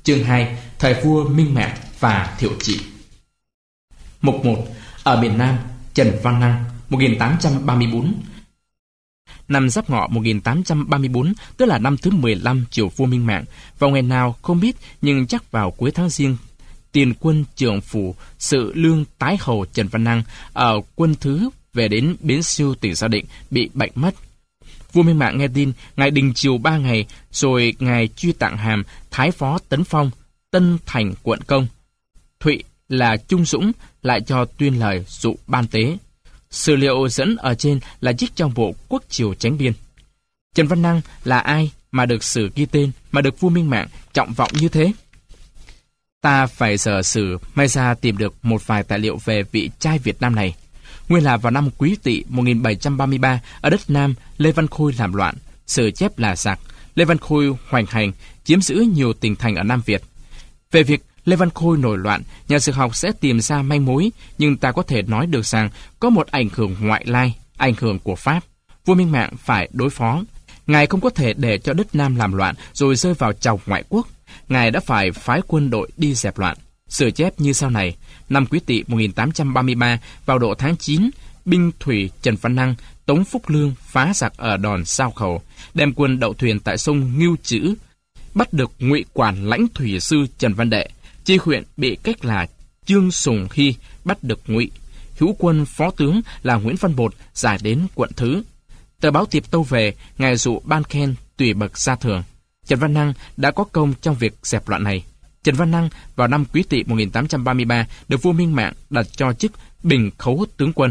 Chương 2. Thời vua Minh Mạng và Thiệu Trị. Mục 1. Ở miền Nam, Trần Văn Năng 1834. Năm Giáp Ngọ 1834, tức là năm thứ 15 triều vua Minh Mạng, vào ngày nào không biết, nhưng chắc vào cuối tháng Giêng, tiền quân trưởng phủ sự lương tái hầu Trần Văn Năng ở quân thứ về đến Bến Siêu, tỉnh Gia Định, bị bệnh mất. Vua Minh Mạng nghe tin, ngài đình triều 3 ngày, rồi ngài truy tặng hàm Thái Phó Tấn Phong, Tân Thành quận công. Thụy là Trung Dũng lại cho tuyên lời dụ ban tế. Sử liệu dẫn ở trên là trích trong bộ Quốc Triều Chánh Biên. Trần Văn Năng là ai mà được sử ghi tên, mà được vua Minh Mạng trọng vọng như thế? Ta phải dở sử may ra tìm được một vài tài liệu về vị trai Việt Nam này. Nguyên là vào năm Quý Tỵ 1733, ở đất Nam, Lê Văn Khôi làm loạn, sử chép là giặc. Lê Văn Khôi hoành hành, chiếm giữ nhiều tỉnh thành ở Nam Việt. Về việc Lê Văn Khôi nổi loạn, nhà sử học sẽ tìm ra manh mối, nhưng ta có thể nói được rằng có một ảnh hưởng ngoại lai, ảnh hưởng của Pháp. Vua Minh Mạng phải đối phó. Ngài không có thể để cho đất Nam làm loạn rồi rơi vào tròng ngoại quốc. Ngài đã phải phái quân đội đi dẹp loạn. Sử chép như sau này: năm Quý Tỵ 1833, vào độ tháng 9, binh thủy Trần Văn Năng, Tống Phúc Lương phá giặc ở đòn Sao Khẩu, đem quân đậu thuyền tại sông Ngưu Chữ, bắt được ngụy quản lãnh thủy sư Trần Văn Đệ. Chi huyện bị cách là Trương Sùng Hy bắt được ngụy. Hữu quân phó tướng là Nguyễn Văn Bột giải đến quận Thứ. Tờ báo Tiệp Tâu về, ngài dụ ban khen tùy bậc gia thường. Trần Văn Năng đã có công trong việc dẹp loạn này. Trần Văn Năng vào năm Quý Tỵ 1833 được vua Minh Mạng đặt cho chức Bình Khấu tướng quân.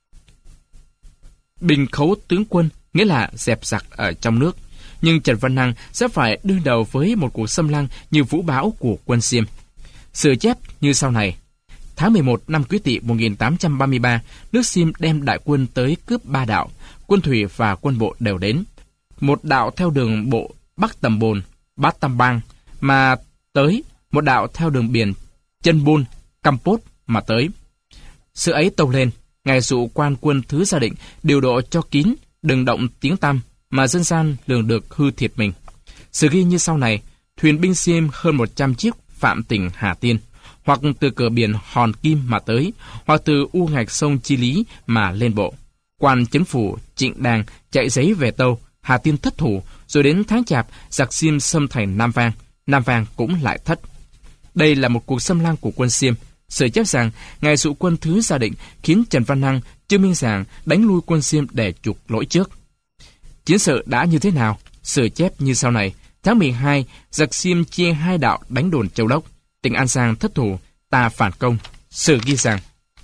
Bình Khấu tướng quân nghĩa là dẹp giặc ở trong nước. Nhưng Trần Văn Năng sẽ phải đương đầu với một cuộc xâm lăng như vũ bão của quân Xiêm. Sử chép như sau này: tháng 11 năm Quý Tỵ 1833, nước Xiêm đem đại quân tới cướp 3 đạo, quân thủy và quân bộ đều đến. Một đạo theo đường bộ Bắc Tầm Bồn, Bát Tam Bang mà tới, một đạo theo đường biển Chân Bôn, Campos mà tới. Sự ấy tâu lên, ngài dụ quan quân thứ Gia Định điều độ cho kín, đừng động tiếng tăm, mà dân gian lường được hư thiệt mình. Sử ghi như sau này: thuyền binh Xiêm hơn 100 chiếc phạm tỉnh Hà Tiên, hoặc từ cửa biển Hòn Kim mà tới, hoặc từ u ngạch sông Chi Lý mà lên bộ. Quan chấn phủ Trịnh Đàng chạy giấy về Tâu, Hà Tiên thất thủ, rồi đến tháng Chạp, giặc Xiêm xâm thành Nam Vang, Nam Vang cũng lại thất. Đây là một cuộc xâm lăng của quân Xiêm. Sử chép rằng ngài dụ quân thứ Gia Định khiến Trần Văn Năng, Trương Minh Sàng đánh lui quân Xiêm để chuộc lỗi trước. Chiến sự đã như thế nào? Sử chép như sau này: tháng 12, giặc Xiêm chia 2 đạo đánh đồn Châu Đốc, tỉnh An Giang thất thủ, ta phản công. Sử ghi rằng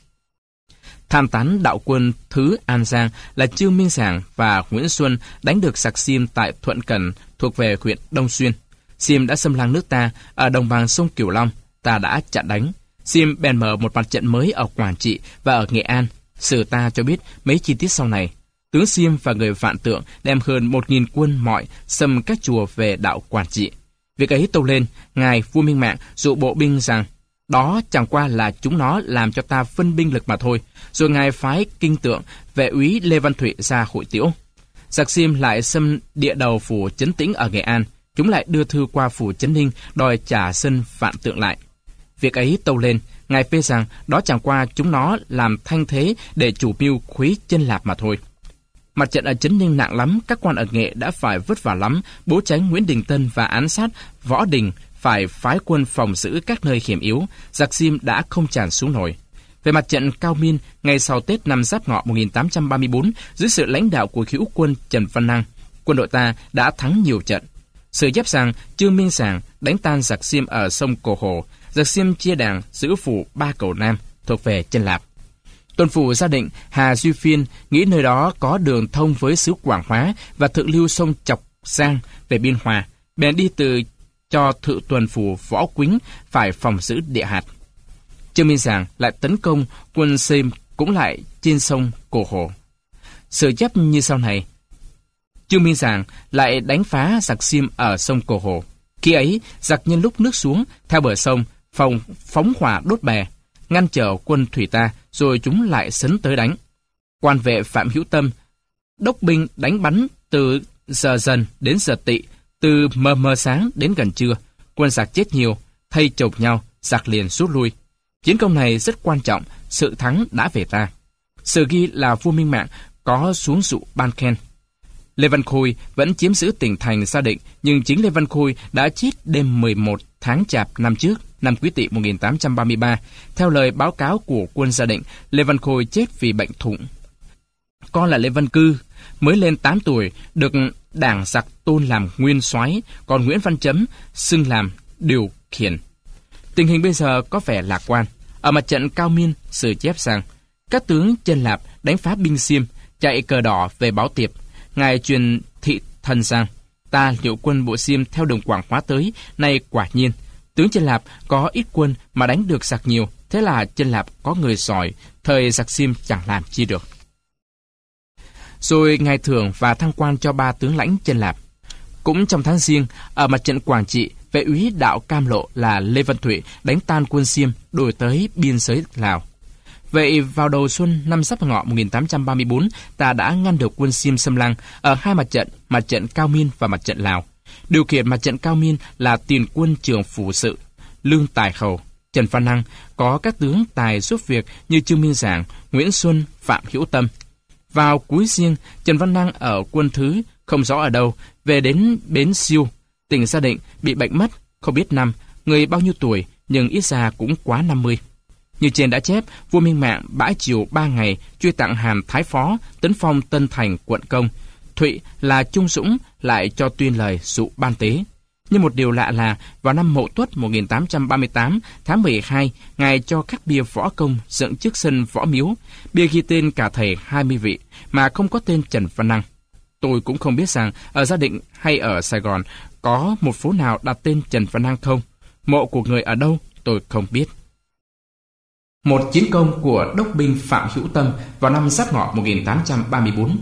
tham tán đạo quân thứ An Giang là Trương Minh Sàng và Nguyễn Xuân đánh được giặc Xiêm tại Thuận Cần thuộc về huyện Đông Xuyên. Xiêm đã xâm lăng nước ta ở đồng bằng sông Cửu Long, ta đã chặn đánh. Xiêm bèn mở một mặt trận mới ở Quảng Trị và ở Nghệ An. Sử ta cho biết mấy chi tiết sau này. Tướng Xiêm và người Vạn Tượng đem hơn 1.000 quân mọi xâm các chùa về đạo Quảng Trị. Việc ấy tâu lên, ngài vua Minh Mạng dụ bộ binh rằng đó chẳng qua là chúng nó làm cho ta phân binh lực mà thôi. Rồi ngài phái Kinh Tượng vệ úy Lê Văn Thụy ra hội tiễu. Giặc Xiêm lại xâm địa đầu phủ Trấn Tĩnh ở Nghệ An. Chúng lại đưa thư qua phủ Trấn Ninh đòi trả sân Vạn Tượng lại. Việc ấy tâu lên, ngài phê rằng đó chẳng qua chúng nó làm thanh thế để chủ mưu khuấy chân Lạp mà thôi. Mặt trận ở Trấn Ninh nặng lắm, các quan ở Nghệ đã phải vất vả lắm, bố tránh Nguyễn Đình Tân và án sát Võ Đình phải phái quân phòng giữ các nơi hiểm yếu, giặc Xiêm đã không tràn xuống nổi. Về mặt trận Cao Miên, ngày sau Tết năm Giáp Ngọ 1834, dưới sự lãnh đạo của hữu quân Trần Văn Năng, quân đội ta đã thắng nhiều trận. Sử chép rằng Trương Minh Sàng đánh tan giặc Xiêm ở sông Cổ Hồ, giặc Xiêm chia đảng giữ phủ Ba Cầu Nam thuộc về chân Lạp. Tuần phủ Gia Định Hà Duy Phiên nghĩ nơi đó có đường thông với xứ Quảng Hóa và thượng lưu sông Chọc Giang về Biên Hòa, bèn đi từ cho thự tuần phủ Võ Quýnh phải phòng giữ địa hạt. Trương Minh Sàng lại tấn công quân Xiêm cũng lại trên sông Cổ Hồ. Sử chép như sau này: Trương Minh Sàng lại đánh phá giặc Xiêm ở sông Cổ Hồ. Khi ấy, giặc nhân lúc nước xuống theo bờ sông phóng hỏa đốt bè, ngăn trở quân thủy ta, rồi chúng lại sấn tới đánh. Quan vệ Phạm Hữu Tâm đốc binh đánh bắn từ giờ dần đến giờ tỵ, từ mờ mờ sáng đến gần trưa. Quân giặc chết nhiều, thay chộp nhau, giặc liền rút lui. Chiến công này rất quan trọng, sự thắng đã về ta. Sử ghi là vua Minh Mạng có xuống dụ ban khen. Lê Văn Khôi vẫn chiếm giữ tỉnh thành Sa Định, nhưng chính Lê Văn Khôi đã chết đêm 11 tháng Chạp năm trước, năm Quý Tỵ 1833. Theo lời báo cáo của quân Sa Định, Lê Văn Khôi chết vì bệnh thủng. Con là Lê Văn Cư, mới lên 8 tuổi, được đảng giặc tôn làm nguyên soái, còn Nguyễn Văn Chấm xưng làm điều khiển. Tình hình bây giờ có vẻ lạc quan. Ở mặt trận Cao Miên, sử chép rằng các tướng Chân Lạp đánh phá binh Xiêm, chạy cờ đỏ về báo tiệp. Ngài truyền thị thần rằng, ta liệu quân bộ Xiêm theo đường Quảng Hóa tới, nay quả nhiên tướng Chân Lạp có ít quân mà đánh được giặc nhiều, thế là Chân Lạp có người giỏi, thời giặc Xiêm chẳng làm chi được. Rồi ngài thưởng và thăng quan cho 3 tướng lãnh Chân Lạp. Cũng trong tháng Giêng, ở mặt trận Quảng Trị, vệ úy đạo Cam Lộ là Lê Văn Thụy đánh tan quân Xiêm đuổi tới biên giới Lào. Vậy vào đầu xuân năm Giáp Ngọ 1834, ta đã ngăn được quân Xiêm xâm lăng ở 2 mặt trận Cao Miên và mặt trận Lào. Điều khiển mặt trận Cao Miên là tiền quân trưởng phủ sự Lương Tài Khẩu, Trần Văn Năng, có các tướng tài giúp việc như Trương Minh Giảng, Nguyễn Xuân, Phạm Hữu Tâm. Vào cuối Giêng, Trần Văn Năng ở quân thứ không rõ ở đâu về đến bến Siêu, tỉnh Sa Định, bị bệnh mất, không biết năm, người bao nhiêu tuổi, nhưng ít ra cũng quá 50. Như trên đã chép, vua Minh Mạng bãi triều 3 ngày, truy tặng hàm thái phó, tấn phong Tân Thành quận công. Thụy là trung dũng, lại cho tuyên lời dụ ban tế. Nhưng một điều lạ là, vào năm Mậu Tuất 1838, tháng 12, ngài cho các bia võ công dựng trước sân võ miếu. Bia ghi tên cả thầy 20 vị, mà không có tên Trần Văn Năng. Tôi cũng không biết rằng ở Gia Định hay ở Sài Gòn có một phố nào đặt tên Trần Văn Năng không. Mộ của người ở đâu, tôi không biết. Một chiến công của đốc binh Phạm Hữu Tâm vào năm Giáp Ngọ 1834.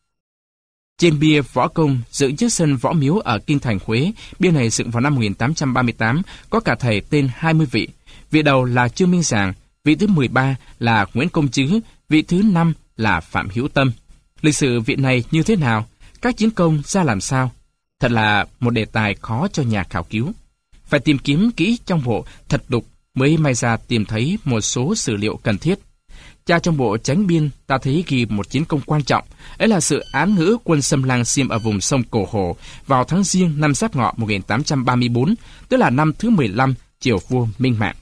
Trên bia võ công dựng trước sân võ miếu ở kinh thành Huế, bia này dựng vào năm 1838, có cả thầy tên 20 vị. Vị đầu là Trương Minh Giảng, vị thứ 13 là Nguyễn Công Trứ, vị thứ 5 là Phạm Hữu Tâm. Lịch sử vị này như thế nào? Các chiến công ra làm sao? Thật là một đề tài khó cho nhà khảo cứu. Phải tìm kiếm kỹ trong bộ thật đục mới may ra tìm thấy một số sử liệu cần thiết. Tra trong bộ Chánh Biên, ta thấy ghi một chiến công quan trọng, ấy là sự án ngữ quân xâm lăng Xiêm ở vùng sông Cổ Hồ vào tháng Giêng năm Giáp Ngọ 1834, tức là năm thứ 15 triều vua Minh Mạng.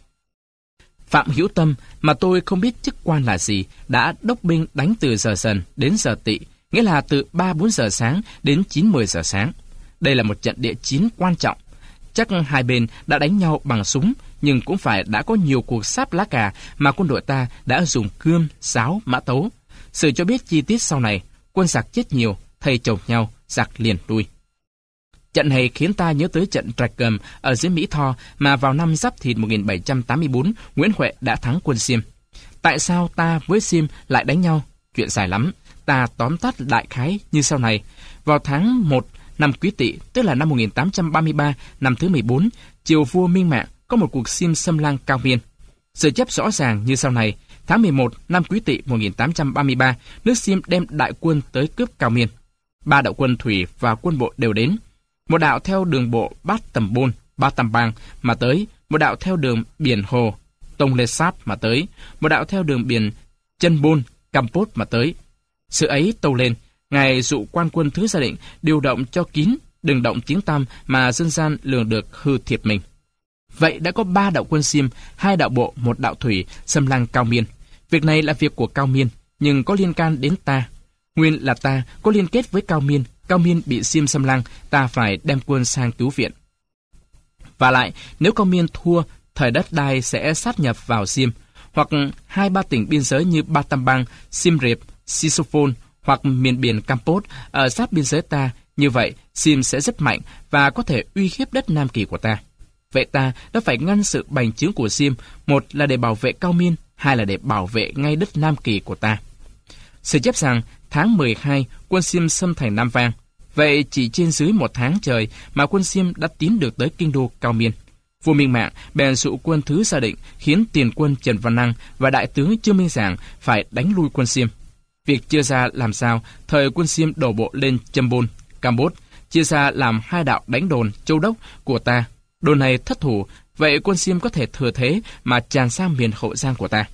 Phạm Hữu Tâm, mà tôi không biết chức quan là gì, đã đốc binh đánh từ giờ Dần đến giờ Tỵ, nghĩa là từ 3-4 giờ sáng đến 9-10 giờ sáng. Đây là một trận địa chiến quan trọng. Chắc hai bên đã đánh nhau bằng súng, nhưng cũng phải đã có nhiều cuộc sáp lá cà mà quân đội ta đã dùng cương, sáo, mã tấu. Sử cho biết chi tiết sau này, quân giặc chết nhiều, thầy chồng nhau, giặc liền lui. Trận này khiến ta nhớ tới trận Rạch Gầm ở dưới Mỹ Tho mà vào năm Giáp Thìn 1784, Nguyễn Huệ đã thắng quân Xiêm. Tại sao ta với Xiêm lại đánh nhau? Chuyện dài lắm, ta tóm tắt đại khái như sau này. Vào tháng 1 năm Quý Tỵ, tức là năm 1833, năm thứ 14, triều vua Minh Mạng có một cuộc Xiêm xâm lăng Cao Miên. Sự chép rõ ràng như sau này. Tháng 11 năm Quý Tỵ 1833, nước Xiêm đem đại quân tới cướp Cao Miên. 3 đạo quân thủy và quân bộ đều đến. Một đạo theo đường bộ Bát Tầm Bôn, Ba Tam Bang mà tới, một đạo theo đường biển Hồ, Tông Lê Sáp mà tới, một đạo theo đường biển Chân Bôn, Campos mà tới. Sự ấy tâu lên, ngài dụ quan quân thứ Gia Định điều động cho kín, đừng động tiếng tăm mà dân gian lường được hư thiệt mình. Vậy đã có 3 đạo quân Xiêm, 2 đạo bộ, 1 đạo thủy xâm lăng Cao Miên. Việc này là việc của Cao Miên, nhưng có liên can đến ta. Nguyên là ta có liên kết với Cao Miên. Cao Miên bị Xiêm xâm lăng, ta phải đem quân sang cứu viện. Và lại, nếu Cao Miên thua, thời đất đai sẽ sát nhập vào Xiêm, hoặc 2-3 tỉnh biên giới như Ba Tam Bang, Siem Reap, Sisophon, hoặc miền biển Campos ở sát biên giới ta. Như vậy, Xiêm sẽ rất mạnh và có thể uy hiếp đất Nam Kỳ của ta. Vậy ta đã phải ngăn sự bành trướng của Xiêm, một là để bảo vệ Cao Miên, hai là để bảo vệ ngay đất Nam Kỳ của ta. Sử chép rằng tháng 12 quân Xiêm xâm thành Nam Vang. Vậy chỉ trên dưới 1 tháng trời mà quân Xiêm đã tiến được tới kinh đô Cao Miên. Vua Minh Mạng bèn dụ quân thứ Gia Định, khiến tiền quân Trần Văn Năng và đại tướng Trương Minh Giảng phải đánh lui quân Xiêm. Việc chia ra làm sao, thời quân Xiêm đổ bộ lên Châm Bôn, Campos, chia ra làm 2 đạo đánh đồn Châu Đốc của ta. Đồn này thất thủ, vậy quân Xiêm có thể thừa thế mà tràn sang miền Hậu Giang của ta.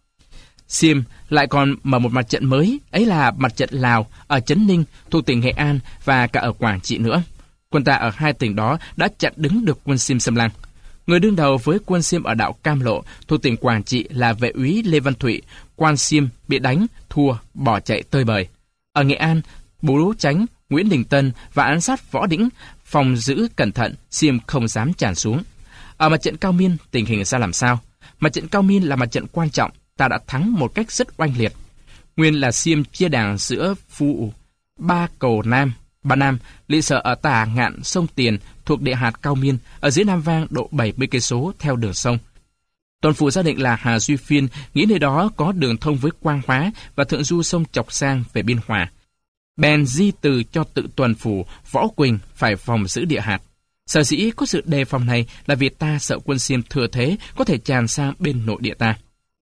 Xiêm lại còn mở một mặt trận mới, ấy là mặt trận Lào ở Trấn Ninh thuộc tỉnh Nghệ An và cả ở Quảng Trị nữa. Quân ta ở hai tỉnh đó đã chặn đứng được quân Xiêm xâm lăng. Người đương đầu với quân Xiêm ở đảo Cam Lộ thuộc tỉnh Quảng Trị là vệ úy Lê Văn Thụy. Quan Xiêm bị đánh, thua, bỏ chạy tơi bời. Ở Nghệ An, Bố Chánh, Nguyễn Đình Tân và án sát Võ Đĩnh phòng giữ cẩn thận, Xiêm không dám tràn xuống. Ở mặt trận Cao Miên, tình hình ra làm sao? Mặt trận Cao Miên là mặt trận quan trọng, ta đã thắng một cách rất oanh liệt. Nguyên là Xiêm chia đảng giữa Phu Ba Cầu Nam, Ba Nam, lỵ sở ở Tả Ngạn sông Tiền thuộc địa hạt Cao Miên, ở dưới Nam Vang độ 70 cây số theo đường sông. Tuần Phủ gia định là Hà Duy Phiên nghĩ nơi đó có đường thông với Quang Hóa và thượng du sông Chọc Sang về Biên Hòa. Bèn di từ cho tự Tuần Phủ Võ Quỳnh phải phòng giữ địa hạt. Sở dĩ có sự đề phòng này là vì ta sợ quân Xiêm thừa thế có thể tràn sang bên nội địa ta.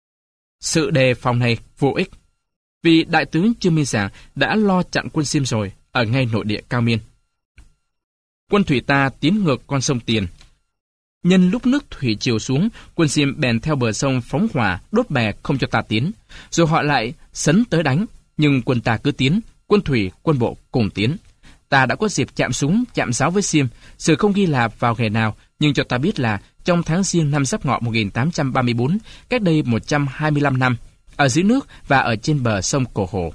Sự đề phòng này vô ích, vì đại tướng Trương Minh Giảng đã lo chặn quân Xiêm rồi ở ngay nội địa Cao Miên. Quân thủy ta tiến ngược con sông Tiền. Nhân lúc nước thủy triều xuống, quân Xiêm bèn theo bờ sông phóng hỏa, đốt bè không cho ta tiến. Rồi họ lại sấn tới đánh, nhưng quân ta cứ tiến, quân thủy, quân bộ cùng tiến. Ta đã có dịp chạm súng, chạm giáo với Xiêm, sự không ghi là vào ngày nào, nhưng cho ta biết là trong tháng Giêng năm Giáp Ngọ 1834, cách đây 125 năm, ở dưới nước và ở trên bờ sông Cổ Hồ.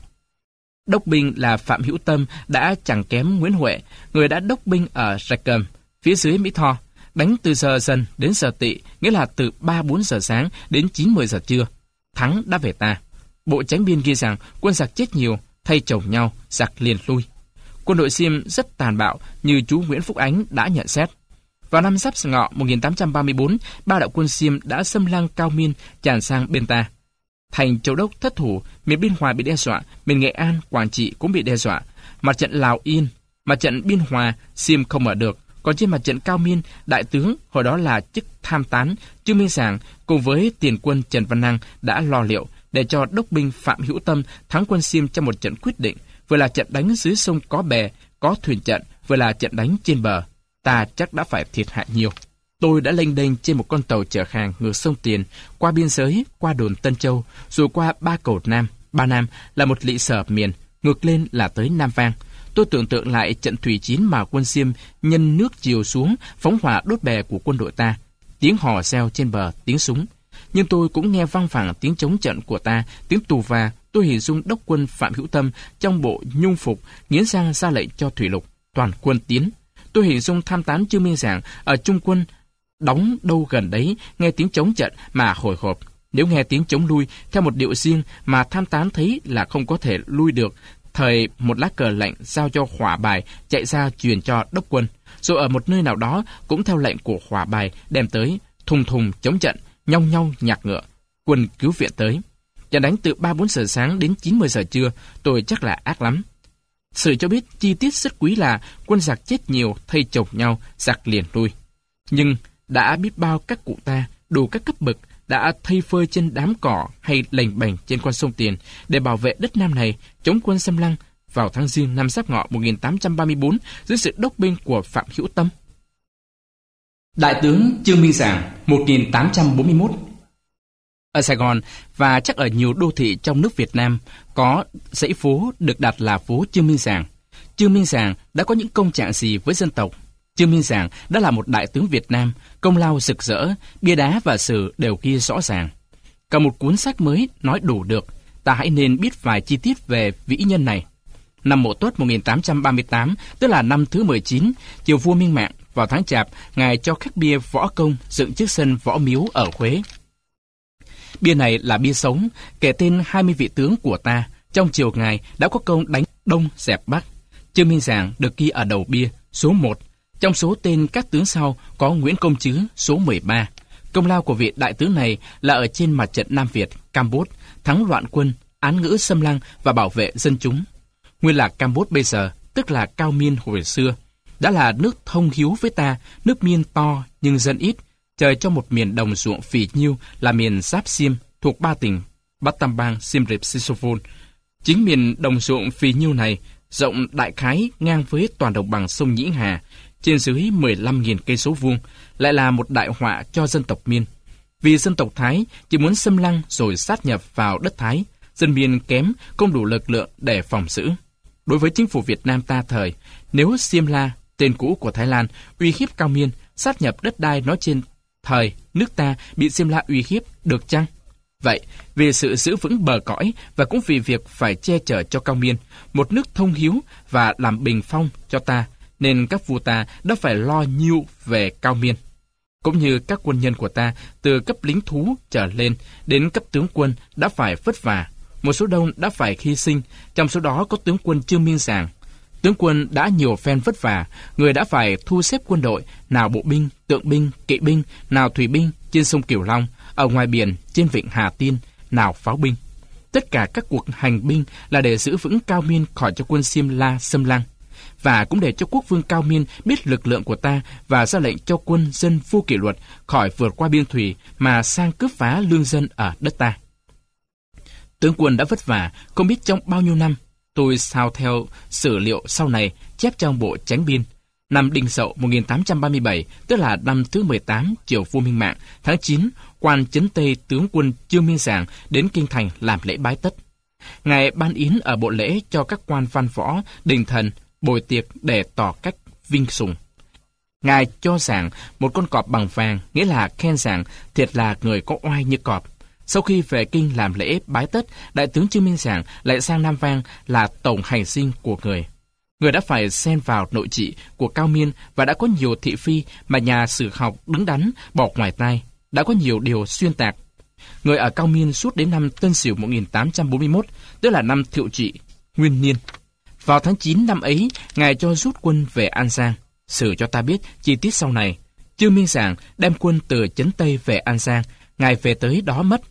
Đốc binh là Phạm Hữu Tâm đã chẳng kém Nguyễn Huệ, người đã đốc binh ở Rạch Cầm, phía dưới Mỹ Tho, đánh từ giờ dần đến giờ tỵ, nghĩa là từ 3-4 giờ sáng đến 9-10 giờ trưa. Thắng đã về ta. Bộ Chánh biên ghi rằng quân giặc chết nhiều, thay chồng nhau, giặc liền lui. Quân đội Xiêm rất tàn bạo như chú Nguyễn Phúc Ánh đã nhận xét. Vào năm Giáp Ngọ 1834, ba đạo quân Xiêm đã xâm lăng Cao Miên tràn sang bên ta. Thành Châu Đốc thất thủ, miền Biên Hòa bị đe dọa, miền Nghệ An, Quảng Trị cũng bị đe dọa. Mặt trận Lào Yên, mặt trận Biên Hòa, Xiêm không mở được. Còn trên mặt trận Cao Miên, đại tướng hồi đó là chức tham tán Trương Minh Giảng cùng với tiền quân Trần Văn Năng đã lo liệu để cho đốc binh Phạm Hữu Tâm thắng quân Xiêm trong một trận quyết định, vừa là trận đánh dưới sông có bè, có thuyền trận, vừa là trận đánh trên bờ. Ta chắc đã phải thiệt hại nhiều. Tôi đã lênh đênh trên một con tàu chở hàng ngược sông Tiền, qua biên giới, qua đồn Tân Châu, rồi qua Ba Cầu Nam. Ba Nam là một lỵ sở miền, ngược lên là tới Nam Vang. Tôi tưởng tượng lại trận thủy chiến mà quân Xiêm nhân nước chiều xuống, phóng hỏa đốt bè của quân đội ta. Tiếng hò reo trên bờ, tiếng súng. Nhưng tôi cũng nghe vang vẳng tiếng chống trận của ta, tiếng tù va. Tôi hình dung đốc quân Phạm Hữu Tâm trong bộ nhung phục, nghiến răng ra lệnh cho thủy lục, toàn quân tiến. Tôi hình dung tham tán Trương Minh Giảng ở trung quân, đóng đâu gần đấy, nghe tiếng chống trận mà hồi hộp. Nếu nghe tiếng chống lui theo một điệu riêng mà tham tán thấy là không có thể lui được, thời một lá cờ lệnh giao cho Hỏa Bài chạy ra truyền cho đốc quân, rồi ở một nơi nào đó cũng theo lệnh của Hỏa Bài đem tới, thùng thùng chống trận, nhong nhong nhạc ngựa, quân cứu viện tới. Trận đánh từ 3-4 giờ sáng đến 9-10 giờ trưa, tôi chắc là ác lắm. Sự cho biết chi tiết rất quý là quân giặc chết nhiều, thay chồng nhau, giặc liền lui. Nhưng đã biết bao các cụ ta, đủ các cấp bậc, đã thây phơi trên đám cỏ hay lềnh bềnh trên con sông Tiền để bảo vệ đất Nam này chống quân xâm lăng vào tháng Giêng năm Giáp Ngọ 1834 dưới sự đốc binh của Phạm Hữu Tâm. Đại tướng Trương Minh Giảng 1841. Ở Sài Gòn và chắc ở nhiều đô thị trong nước Việt Nam có dãy phố được đặt là phố Trương Minh Giảng. Trương Minh Giảng đã có những công trạng gì với dân tộc? Trương Minh Giảng đã là một đại tướng Việt Nam, công lao rực rỡ, bia đá và sử đều ghi rõ ràng. Cả một cuốn sách mới nói đủ được, ta hãy nên biết vài chi tiết về vĩ nhân này. Năm Mậu Tuất 1838, tức là năm thứ 19, triều vua Minh Mạng, vào tháng Chạp, ngài cho khắc bia võ công dựng trước sân Võ Miếu ở Huế. Bia này là bia sống, kể tên 20 vị tướng của ta, trong triều ngài đã có công đánh Đông dẹp Bắc. Trương Minh Giảng được ghi ở đầu bia, số 1. Trong số tên các tướng sau có Nguyễn Công Trứ, số 13. Công lao của vị đại tướng này là ở trên mặt trận Nam Việt, Campuchia, thắng loạn quân, án ngữ xâm lăng và bảo vệ dân chúng. Nguyên là Campuchia bây giờ, tức là Cao Miên hồi xưa, đã là nước thông hiếu với ta, nước Miên to nhưng dân ít, trời cho một miền đồng ruộng phì nhiêu là miền Giáp Xiêm thuộc 3 tỉnh Battambang, Siem Reap, Sisophon. Chính miền đồng ruộng phì nhiêu này rộng đại khái ngang với toàn đồng bằng sông Nhĩ Hà, trên dưới 15.000 cây số vuông, lại là một đại họa cho dân tộc Miên. Vì dân tộc Thái chỉ muốn xâm lăng rồi sát nhập vào đất Thái, dân Miên kém, không đủ lực lượng để phòng giữ. Đối với chính phủ Việt Nam ta thời, nếu Xiêm La, tên cũ của Thái Lan, uy hiếp Cao Miên, sát nhập đất đai nói trên thời, nước ta bị Xiêm La uy hiếp được chăng? Vậy, vì sự giữ vững bờ cõi và cũng vì việc phải che chở cho Cao Miên, một nước thông hiếu và làm bình phong cho ta, nên các vua ta đã phải lo nhiêu về Cao Miên. Cũng như các quân nhân của ta, từ cấp lính thú trở lên đến cấp tướng quân đã phải vất vả. Một số đông đã phải hy sinh, trong số đó có tướng quân Trương Minh Giàng. Tướng quân đã nhiều phen vất vả, người đã phải thu xếp quân đội, nào bộ binh, tượng binh, kỵ binh, nào thủy binh trên sông Cửu Long, ở ngoài biển, trên vịnh Hà Tiên, nào pháo binh. Tất cả các cuộc hành binh là để giữ vững Cao Miên khỏi cho quân Xiêm La xâm lăng, và cũng để cho quốc vương Cao Miên biết lực lượng của ta và ra lệnh cho quân dân vô kỷ luật khỏi vượt qua biên thủy mà sang cướp phá lương dân ở đất ta. Tướng quân đã vất vả, không biết trong bao nhiêu năm. Tôi sao theo sử liệu sau này chép trong bộ Chánh Biên. Năm Đinh Dậu 1837, tức là năm thứ 18 triều vua Minh Mạng, tháng 9, quan Trấn Tây tướng quân Trương Minh Giàng đến Kinh Thành làm lễ bái tất. Ngài ban yến ở bộ lễ cho các quan văn võ, đình thần, bồi tiệc để tỏ cách vinh sùng. Ngài cho Giàng một con cọp bằng vàng, nghĩa là khen Giàng thiệt là người có oai như cọp. Sau khi về kinh làm lễ bái tất, đại tướng Trương Minh Giàng lại sang Nam Vang là tổng hành dinh của người. Người đã phải xen vào nội trị của Cao Miên và đã có nhiều thị phi mà nhà sử học đứng đắn bỏ ngoài tai, đã có nhiều điều xuyên tạc. Người ở Cao Miên suốt đến năm Tân Sửu 1841, tức là năm Thiệu Trị, Nguyên Niên. Vào tháng 9 năm ấy, Ngài cho rút quân về An Giang. Sử cho ta biết chi tiết sau này. Trương Minh Giàng đem quân từ Trấn Tây về An Giang, Ngài về tới đó mất.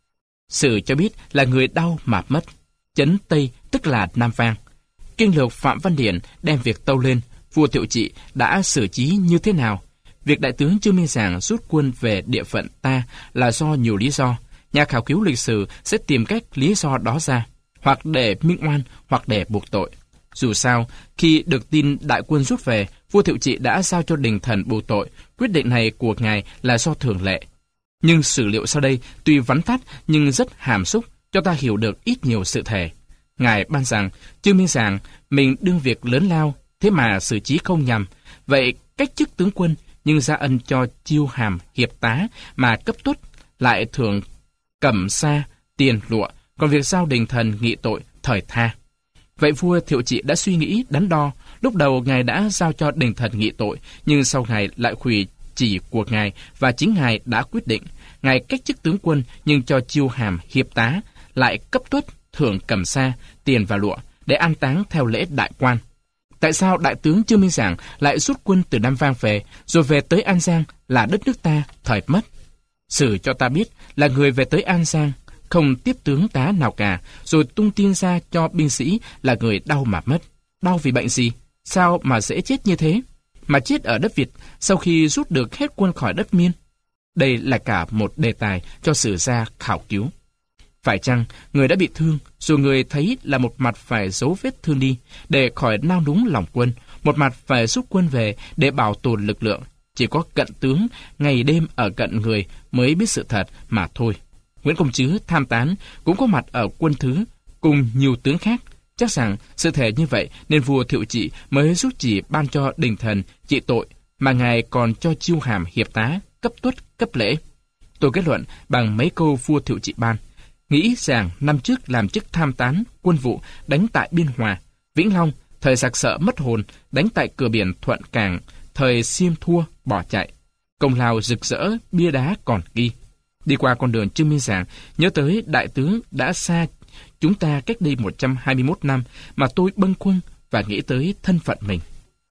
Sử cho biết là người đau mà mất. Trấn Tây tức là Nam Vang. Kinh lược Phạm Văn Điển đem việc tâu lên, vua Thiệu Trị đã xử trí như thế nào. Việc đại tướng Trương Minh Giàng rút quân về địa phận ta là do nhiều lý do. Nhà khảo cứu lịch sử sẽ tìm cách lý do đó ra, hoặc để minh oan, hoặc để buộc tội. Dù sao, khi được tin đại quân rút về, vua Thiệu Trị đã giao cho đình thần buộc tội. Quyết định này của ngài là do thường lệ. Nhưng sử liệu sau đây tuy vắn tắt nhưng rất hàm xúc, cho ta hiểu được ít nhiều sự thể. Ngài ban rằng Trương Minh Giàng mình đương việc lớn lao, thế mà xử trí không nhằm. Vậy cách chức tướng quân nhưng ra ân cho chiêu hàm hiệp tá mà cấp tuất, lại thường cẩm sa, tiền lụa, còn việc giao đình thần nghị tội thời tha. Vậy vua Thiệu Trị đã suy nghĩ đắn đo. Lúc đầu ngài đã giao cho đình thần nghị tội, nhưng sau ngài lại hủy chỉ của ngài và chính ngài đã quyết định. Ngài cách chức tướng quân nhưng cho chiêu hàm hiệp tá, lại cấp tuất thưởng cẩm sa, tiền và lụa để an táng theo lễ đại quan. Tại sao đại tướng Trương Minh Giàng lại rút quân từ Nam Vang về, rồi về tới An Giang là đất nước ta thời mất? Sử cho ta biết là người về tới An Giang không tiếp tướng tá nào cả, rồi tung tin ra cho binh sĩ là người đau mà mất. Đau vì bệnh gì? Sao mà dễ chết như thế? Mà chết ở đất Việt sau khi rút được hết quân khỏi đất Miên? Đây là cả một đề tài cho sử gia khảo cứu. Phải chăng người đã bị thương, rồi người thấy là một mặt phải giấu vết thương đi để khỏi nao núng lòng quân, một mặt phải rút quân về để bảo tồn lực lượng. Chỉ có cận tướng ngày đêm ở cận người mới biết sự thật mà thôi. Nguyễn Công Trứ tham tán cũng có mặt ở quân thứ cùng nhiều tướng khác. Chắc rằng sự thể như vậy nên vua Thiệu Trị mới rút chỉ ban cho đình thần trị tội, mà ngài còn cho chiêu hàm hiệp tá, cấp tuất, cấp lễ. Tôi kết luận bằng mấy câu vua Thiệu Trị ban. Nghĩ rằng năm trước làm chức tham tán quân vụ đánh tại Biên Hòa, Vĩnh Long, thời giặc sợ mất hồn đánh tại cửa biển Thuận Cảng, thời Xiêm thua bỏ chạy. Công lao rực rỡ, bia đá còn ghi. Đi qua con đường Trương Minh Giàng, nhớ tới đại tướng đã xa chúng ta cách đây 121 năm mà tôi bâng khuâng và nghĩ tới thân phận mình.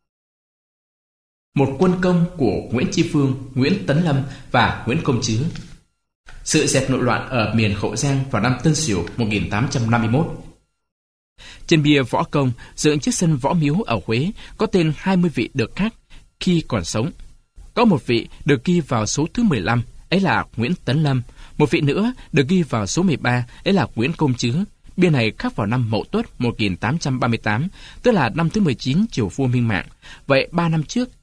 Một quân công của Nguyễn Tri Phương, Nguyễn Tấn Lâm và Nguyễn Công Trứ. Sự dẹp nội loạn ở miền Hậu Giang vào năm Tân Sửu 1851. Trên bia võ công dựng chiếc sân võ miếu ở Huế có tên 20 vị được khắc khi còn sống. Có một vị được ghi vào số thứ 15, ấy là Nguyễn Tấn Lâm. Một vị nữa được ghi vào số 13, ấy là Nguyễn Công Trứ. Bia này khắc vào năm Mậu Tuất 1838, tức là năm thứ 19 triều vua Minh Mạng. Vậy 3 năm trước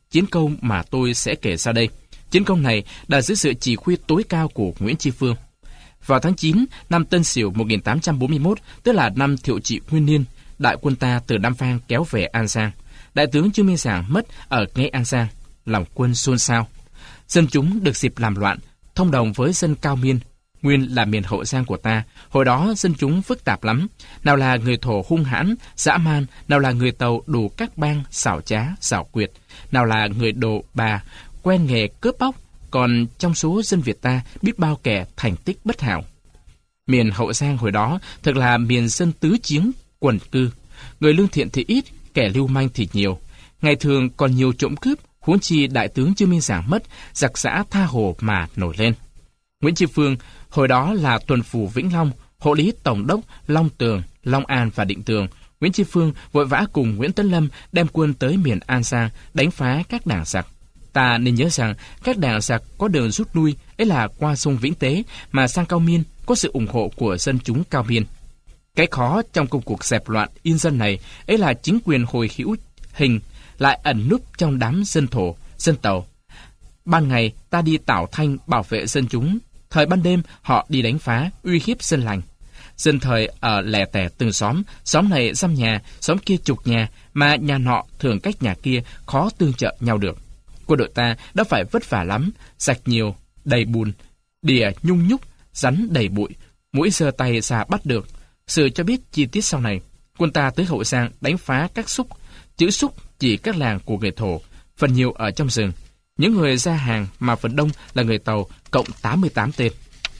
chiến công mà tôi sẽ kể sau đây. Chiến công này đã dưới sự chỉ huy tối cao của Nguyễn Tri Phương. Vào tháng 9 năm Tân Sửu 1841, tức là năm Thiệu Trị Nguyên Niên, đại quân ta từ Nam Vang kéo về An Giang. Đại tướng Trương Minh Giảng mất ở ngay An Giang, lòng quân xôn xao. Dân chúng được dịp làm loạn, thông đồng với dân Cao Miên, nguyên là miền Hậu Giang của ta. Hồi đó dân chúng phức tạp lắm, nào là người Thổ hung hãn, dã man, nào là người Tàu đủ các bang xảo trá, xảo quyệt, nào là người Đồ Bà quen nghề cướp bóc. Còn trong số dân Việt ta biết bao kẻ thành tích bất hảo. Miền Hậu Giang hồi đó thật là miền dân tứ chiến quần cư, người lương thiện thì ít, kẻ lưu manh thì nhiều. Ngày thường còn nhiều trộm cướp, huống chi đại tướng Trương Minh Giảng mất, giặc giã tha hồ mà nổi lên. Nguyễn Tri Phương hồi đó là tuần phủ Vĩnh Long, hộ lý tổng đốc Long Tường, Long An và Định Tường. Nguyễn Tri Phương vội vã cùng Nguyễn Tấn Lâm đem quân tới miền An Giang đánh phá các đảng giặc. Ta nên nhớ rằng các đảng giặc có đường rút lui ấy là qua sông Vĩnh Tế, mà sang Cao Miên có sự ủng hộ của dân chúng Cao Miên. Cái khó trong công cuộc dẹp loạn yên dân này ấy là chính quyền hồi hữu hình lại ẩn núp trong đám dân Thổ, dân Tàu. Ban ngày ta đi tảo thanh bảo vệ dân chúng, thời ban đêm họ đi đánh phá, uy hiếp dân lành. Dân thời ở lẻ tẻ từng xóm, xóm này dăm nhà, xóm kia chục nhà, mà nhà nọ thường cách nhà kia khó tương trợ nhau được. Quân đội ta đã phải vất vả lắm, sạch nhiều, đầy bùn, đìa nhung nhúc, rắn đầy bụi, mũi giơ tay ra bắt được. Sự cho biết chi tiết sau này, quân ta tới Hậu Giang đánh phá các xúc, chữ xúc chỉ các làng của người Thổ, phần nhiều ở trong rừng. Những người ra hàng mà phần đông là người Tàu, cộng 88 tên.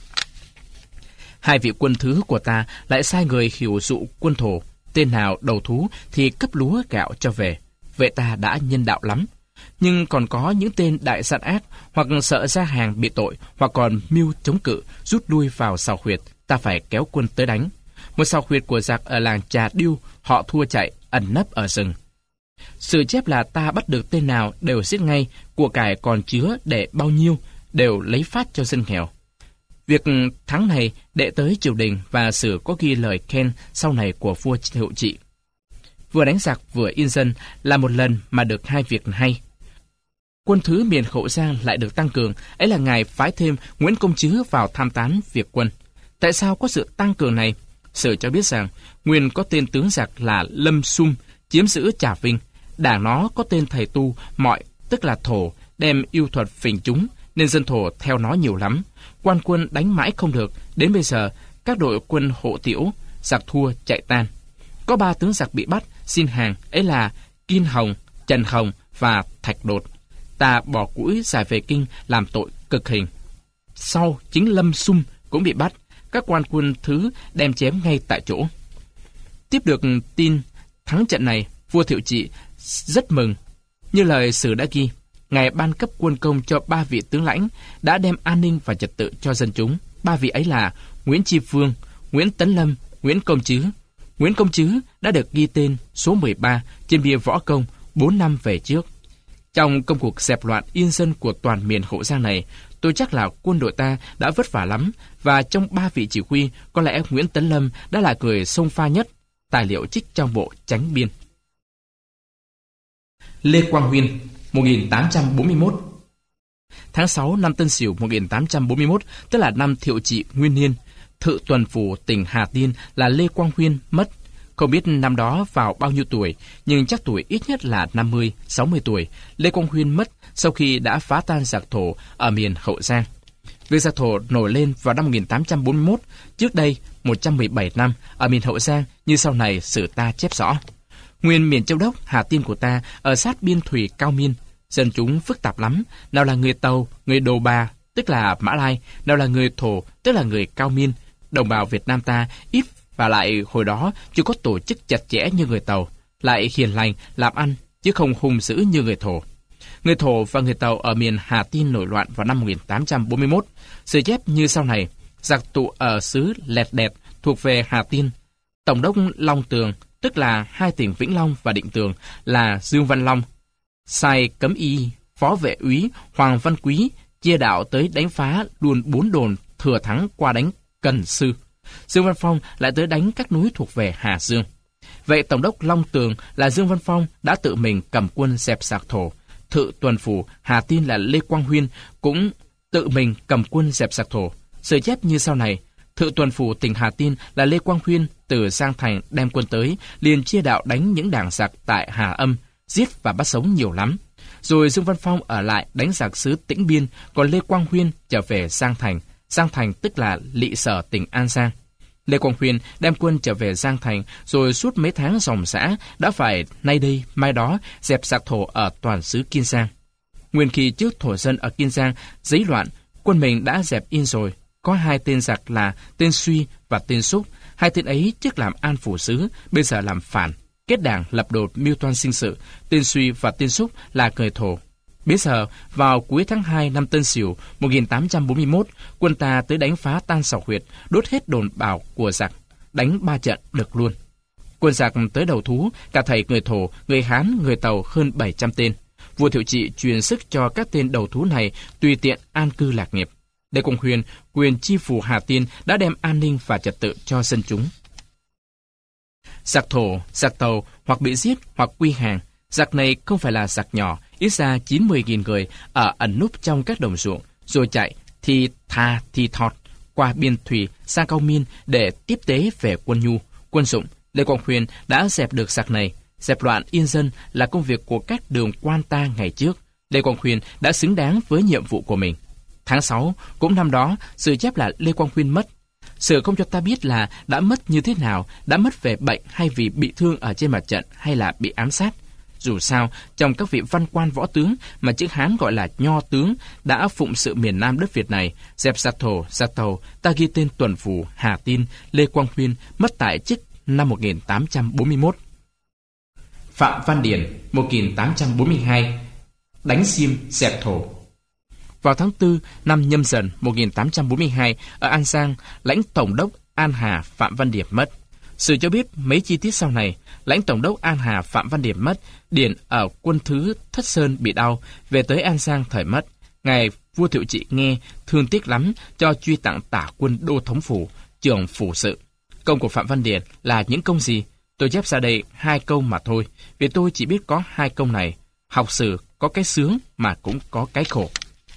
Hai vị quân thứ của ta lại sai người hiểu dụ quân Thổ, tên nào đầu thú thì cấp lúa gạo cho về. Vậy ta đã nhân đạo lắm. Nhưng còn có những tên đại gian ác, hoặc sợ ra hàng bị tội, hoặc còn mưu chống cự, rút lui vào sào huyệt, ta phải kéo quân tới đánh. Một sào huyệt của giặc ở làng Trà Điêu, họ thua chạy, ẩn nấp ở rừng. Sự chép là ta bắt được tên nào đều giết ngay, của cải còn chứa để bao nhiêu, đều lấy phát cho dân nghèo. Việc thắng này đệ tới triều đình và sử có ghi lời khen sau này của vua Thiệu Trị. Vừa đánh giặc vừa yên dân là một lần mà được hai việc hay. Quân thứ miền Hậu Giang lại được tăng cường, ấy là ngài phái thêm Nguyễn Công Trứ vào tham tán việc quân. Tại sao có sự tăng cường này? Sử cho biết rằng nguyên có tên tướng giặc là Lâm Sum chiếm giữ Trà Vinh, đảng nó có tên thầy tu Mọi, tức là Thổ, đem yêu thuật phỉnh chúng, nên dân Thổ theo nó nhiều lắm. Quan quân đánh mãi không được, đến bây giờ các đội quân hộ tiểu, giặc thua chạy tan. Có 3 tướng giặc bị bắt xin hàng, ấy là Kim Hồng, Trần Hồng và Thạch Đột. Ta bỏ củi giải về kinh làm tội cực hình. Sau chính Lâm Sum cũng bị bắt, các quan quân thứ đem chém ngay tại chỗ. Tiếp được tin thắng trận này, vua Thiệu Trị rất mừng. Như lời sử đã ghi, ngài ban cấp quân công cho 3 vị tướng lãnh, đã đem an ninh và trật tự cho dân chúng. 3 vị ấy là Nguyễn Tri Phương, Nguyễn Tấn Lâm, Nguyễn Công Trứ. Nguyễn Công Trứ đã được ghi tên số 13 trên bia võ công 4 năm về trước. Trong công cuộc dẹp loạn yên dân của toàn miền Hậu Giang này, tôi chắc là quân đội ta đã vất vả lắm, và trong 3 vị chỉ huy, có lẽ Nguyễn Tấn Lâm đã là người xông pha nhất. Tài liệu trích trong bộ Chánh Biên. Lê Quang Huyên, 1841. Tháng 6 năm Tân Sửu 1841, tức là năm Thiệu Trị Nguyên Niên, Thự tuần phủ tỉnh Hà Tiên là Lê Quang Huyên mất. Không biết năm đó vào bao nhiêu tuổi, nhưng chắc tuổi ít nhất là 50, 60 tuổi. Lê Quang Huyên mất sau khi đã phá tan giặc Thổ ở miền Hậu Giang. Việc giặc Thổ nổi lên vào năm 1841, trước đây 117 năm ở miền Hậu Giang như sau này sử ta chép rõ. Nguyên miền Châu Đốc, Hà Tiên của ta ở sát biên thủy Cao Miên, dân chúng phức tạp lắm, nào là người Tàu, người Đồ Bà, tức là Mã Lai, nào là người Thổ, tức là người Cao Miên. Đồng bào Việt Nam ta ít và lại hồi đó chưa có tổ chức chặt chẽ như người Tàu, lại hiền lành, làm ăn, chứ không hung dữ như người Thổ. Người Thổ và người Tàu ở miền Hà Tiên nổi loạn vào năm 1841. Sự chép như sau này, giặc tụ ở xứ Lẹt Đẹt thuộc về Hà Tiên. Tổng đốc Long Tường, tức là hai tỉnh Vĩnh Long và Định Tường, là Dương Văn Long, sai cấm y, phó vệ úy Hoàng Văn Quý chia đạo tới đánh phá luôn 4 đồn Thừa Thắng qua đánh Cần Sư. Dương Văn Phong lại tới đánh các núi thuộc về Hà Dương. Vậy Tổng đốc Long Tường là Dương Văn Phong đã tự mình cầm quân dẹp giặc Thổ. Thự tuần phủ Hà Tin là Lê Quang Huyên cũng tự mình cầm quân dẹp giặc Thổ. Sử chép như sau này: Thự tuần phủ tỉnh Hà Tin là Lê Quang Huyên từ Giang Thành đem quân tới, liền chia đạo đánh những đảng giặc tại Hà Âm, giết và bắt sống nhiều lắm. Rồi Dương Văn Phong ở lại đánh giặc xứ Tĩnh Biên, còn Lê Quang Huyên trở về Giang Thành. Giang Thành tức là Lỵ Sở tỉnh An Giang. Lê Quang Huyên đem quân trở về Giang Thành, rồi suốt mấy tháng ròng rã đã phải nay đây mai đó dẹp giặc Thổ ở toàn xứ Kiên Giang. Nguyên khi trước thổ dân ở Kiên Giang dấy loạn, quân mình đã dẹp yên rồi. Có hai tên giặc là tên Suy và tên Xúc. Hai tên ấy trước làm an phủ sứ, bây giờ làm phản, kết đảng lập đột mưu toan sinh sự. Tên Suy và tên Xúc là người Thổ. Bây giờ, vào cuối tháng 2 năm Tân Sửu 1841, quân ta tới đánh phá Tan Sảo Huyệt, đốt hết đồn bảo của giặc, đánh 3 trận được luôn. Quân giặc tới đầu thú, cả thảy người Thổ, người Hán, người Tàu hơn 700 tên. Vua Thiệu Trị truyền sức cho các tên đầu thú này tùy tiện an cư lạc nghiệp. Lê Quang Huyên, quyền chi phủ Hà Tiên, đã đem an ninh và trật tự cho dân chúng. Giặc Thổ, giặc Tàu hoặc bị giết hoặc quy hàng. Giặc này không phải là giặc nhỏ, ít ra 90.000 người ở ẩn núp trong các đồng ruộng, rồi chạy thì tha thì thọt qua biên thủy sang Cao Miên để tiếp tế về quân nhu, quân dụng. Lê Quang Huyên đã dẹp được giặc này. Dẹp loạn yên dân là công việc của các đường quan ta ngày trước. Lê Quang Huyên đã xứng đáng với nhiệm vụ của mình. Tháng 6, cũng năm đó, sử chép là Lê Quang Huyên mất. Sử không cho ta biết là đã mất như thế nào, đã mất về bệnh hay vì bị thương ở trên mặt trận hay là bị ám sát. Dù sao, trong các vị văn quan võ tướng mà chữ Hán gọi là nho tướng đã phụng sự miền Nam đất Việt này, dẹp giặc Thổ, giặc Tàu, ta ghi tên tuần phủ Hà Tin, Lê Quang Huyên mất tại chức năm 1841. Phạm Văn Điển, 1842, đánh Xiêm, dẹp Thổ. Vào tháng 4 năm Nhâm Dần 1842, ở An Giang, lãnh tổng đốc An Hà Phạm Văn Điển mất. Sử cho biết mấy chi tiết sau này. Lãnh tổng đốc An Hà Phạm Văn Điển mất, Điển ở quân thứ Thất Sơn bị đau, về tới An Giang thời mất. Ngài vua Thiệu Trị nghe, thương tiếc lắm, cho truy tặng tả quân đô thống phủ, trưởng phủ sự. Công của Phạm Văn Điển là những công gì? Tôi chép ra đây 2 câu mà thôi, vì tôi chỉ biết có 2 câu này. Học sử có cái sướng mà cũng có cái khổ.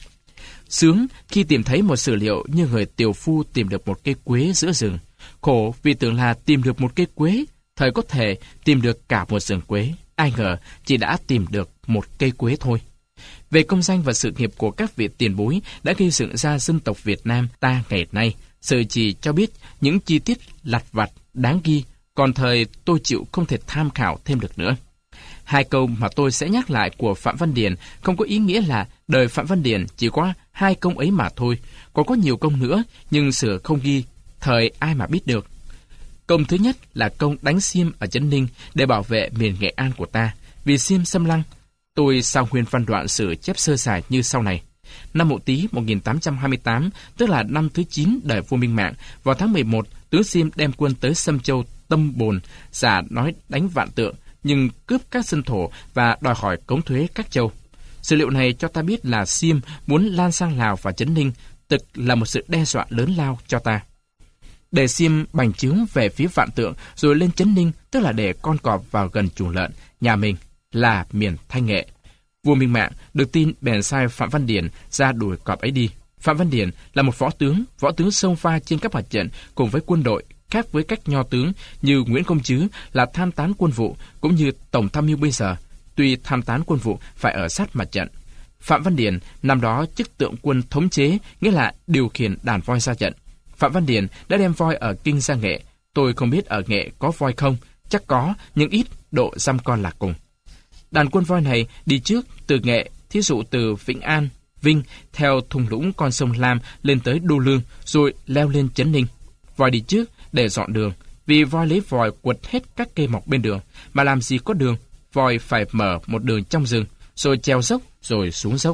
Sướng khi tìm thấy một sử liệu như người tiều phu tìm được một cây quế giữa rừng. Khổ vì tưởng là tìm được một cây quế, thời có thể tìm được cả một rừng quế. Ai ngờ chỉ đã tìm được một cây quế thôi. Về công danh và sự nghiệp của các vị tiền bối đã gây dựng ra dân tộc Việt Nam ta ngày nay, Sử chỉ cho biết những chi tiết lặt vặt đáng ghi, còn thời tôi chịu không thể tham khảo thêm được nữa. 2 câu mà tôi sẽ nhắc lại của Phạm Văn Điển không có ý nghĩa là đời Phạm Văn Điển chỉ có 2 công ấy mà thôi, còn có nhiều công nữa, nhưng Sử không ghi, thời ai mà biết được. Công thứ nhất là công đánh Xiêm ở Trấn Ninh để bảo vệ miền Nghệ An của ta, vì Xiêm xâm lăng. Tôi sao nguyên văn đoạn Sử chép sơ sài như sau này. Năm Mậu Tý 1828, tức là năm thứ 9 đời vua Minh Mạng, vào tháng 11, tướng Xiêm đem quân tới Sâm Châu, Tâm Bồn, giả nói đánh Vạn Tượng, nhưng cướp các dân thổ và đòi hỏi cống thuế các châu. Sử liệu này cho ta biết là Xiêm muốn lan sang Lào và Trấn Ninh, thực là một sự đe dọa lớn lao cho ta. Để Xiêm bành trướng về phía Vạn Tượng rồi lên Trấn Ninh, tức là để con cọp vào gần chuồng lợn nhà mình, là miền Thanh Nghệ. Vua Minh Mạng được tin bèn sai Phạm Văn Điển ra đuổi cọp ấy đi. Phạm Văn Điển là một võ tướng xông pha trên các mặt trận cùng với quân đội, khác với các nho tướng như Nguyễn Công Trứ là tham tán quân vụ, cũng như tổng tham mưu bây giờ, tuy tham tán quân vụ phải ở sát mặt trận. Phạm Văn Điển năm đó chức tượng quân thống chế, nghĩa là điều khiển đàn voi ra trận. Phạm Văn Điển đã đem voi ở Kinh ra Nghệ. Tôi không biết ở Nghệ có voi không, chắc có, nhưng ít, độ dăm con là cùng. Đàn quân voi này đi trước từ Nghệ, thí dụ từ Vĩnh An, Vinh, theo thung lũng con sông Lam lên tới Đô Lương, rồi leo lên Trấn Ninh. Voi đi trước để dọn đường, vì voi lấy vòi quật hết các cây mọc bên đường, mà làm gì có đường, voi phải mở một đường trong rừng, rồi treo dốc, rồi xuống dốc.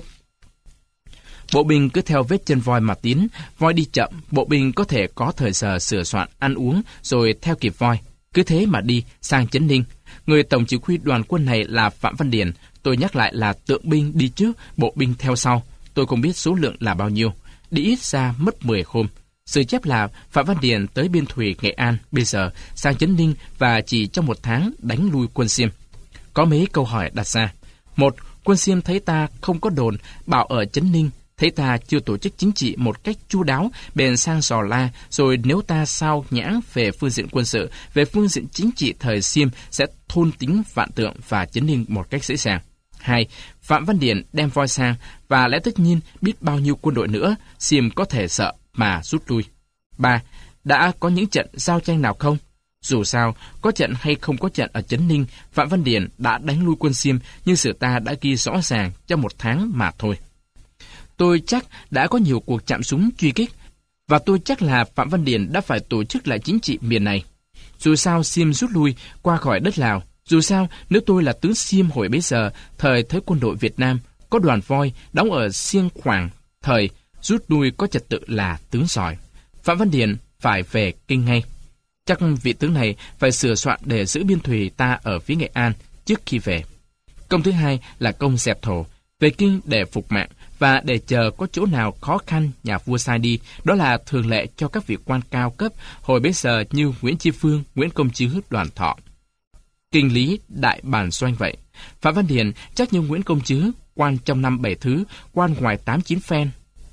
Bộ binh cứ theo vết chân voi mà tiến, voi đi chậm, bộ binh có thể có thời giờ sửa soạn, ăn uống, rồi theo kịp voi. Cứ thế mà đi sang Trấn Ninh. Người tổng chỉ huy đoàn quân này là Phạm Văn Điển. Tôi nhắc lại là tượng binh đi trước, bộ binh theo sau. Tôi không biết số lượng là bao nhiêu. Đi ít ra mất 10 hôm. Sử chép là Phạm Văn Điển tới biên thủy Nghệ An, bây giờ sang Trấn Ninh và chỉ trong 1 tháng đánh lui quân Xiêm. Có mấy câu hỏi đặt ra. 1. Quân Xiêm thấy ta không có đồn, bảo ở Trấn Ninh, thấy ta chưa tổ chức chính trị một cách chu đáo, bèn sang dò la, rồi nếu ta sao nhãng về phương diện quân sự, về phương diện chính trị thời Xiêm sẽ thôn tính Vạn Tượng và Trấn Ninh một cách dễ dàng. 2. Phạm Văn Điển đem voi sang, và lẽ tất nhiên biết bao nhiêu quân đội nữa, Xiêm có thể sợ mà rút lui. 3. Đã có những trận giao tranh nào không? Dù sao, có trận hay không có trận ở Trấn Ninh, Phạm Văn Điển đã đánh lui quân Xiêm, nhưng sử ta đã ghi rõ ràng trong 1 tháng mà thôi. Tôi chắc đã có nhiều cuộc chạm súng truy kích, và tôi chắc là Phạm Văn Điển đã phải tổ chức lại chính trị miền này. Dù sao Xiêm rút lui qua khỏi đất Lào, dù sao nếu tôi là tướng Xiêm hồi bấy giờ, thời thấy quân đội Việt Nam, có đoàn voi đóng ở Siêng Khoảng, thời rút lui có trật tự là tướng giỏi. Phạm Văn Điển phải về Kinh ngay. Chắc vị tướng này phải sửa soạn để giữ biên thùy ta ở phía Nghệ An trước khi về. Công thứ hai là công dẹp thổ, về Kinh để phục mạng, và để chờ có chỗ nào khó khăn nhà vua sai đi, đó là thường lệ cho các vị quan cao cấp hồi bấy giờ như Nguyễn Chi Phương, Nguyễn Công Trứ, Đoàn Thọ. Kinh lý đại bản doanh vậy. Phạm Văn Điển chắc như Nguyễn Công Trứ, quan trong năm 7 thứ, quan ngoài 8-9 phen.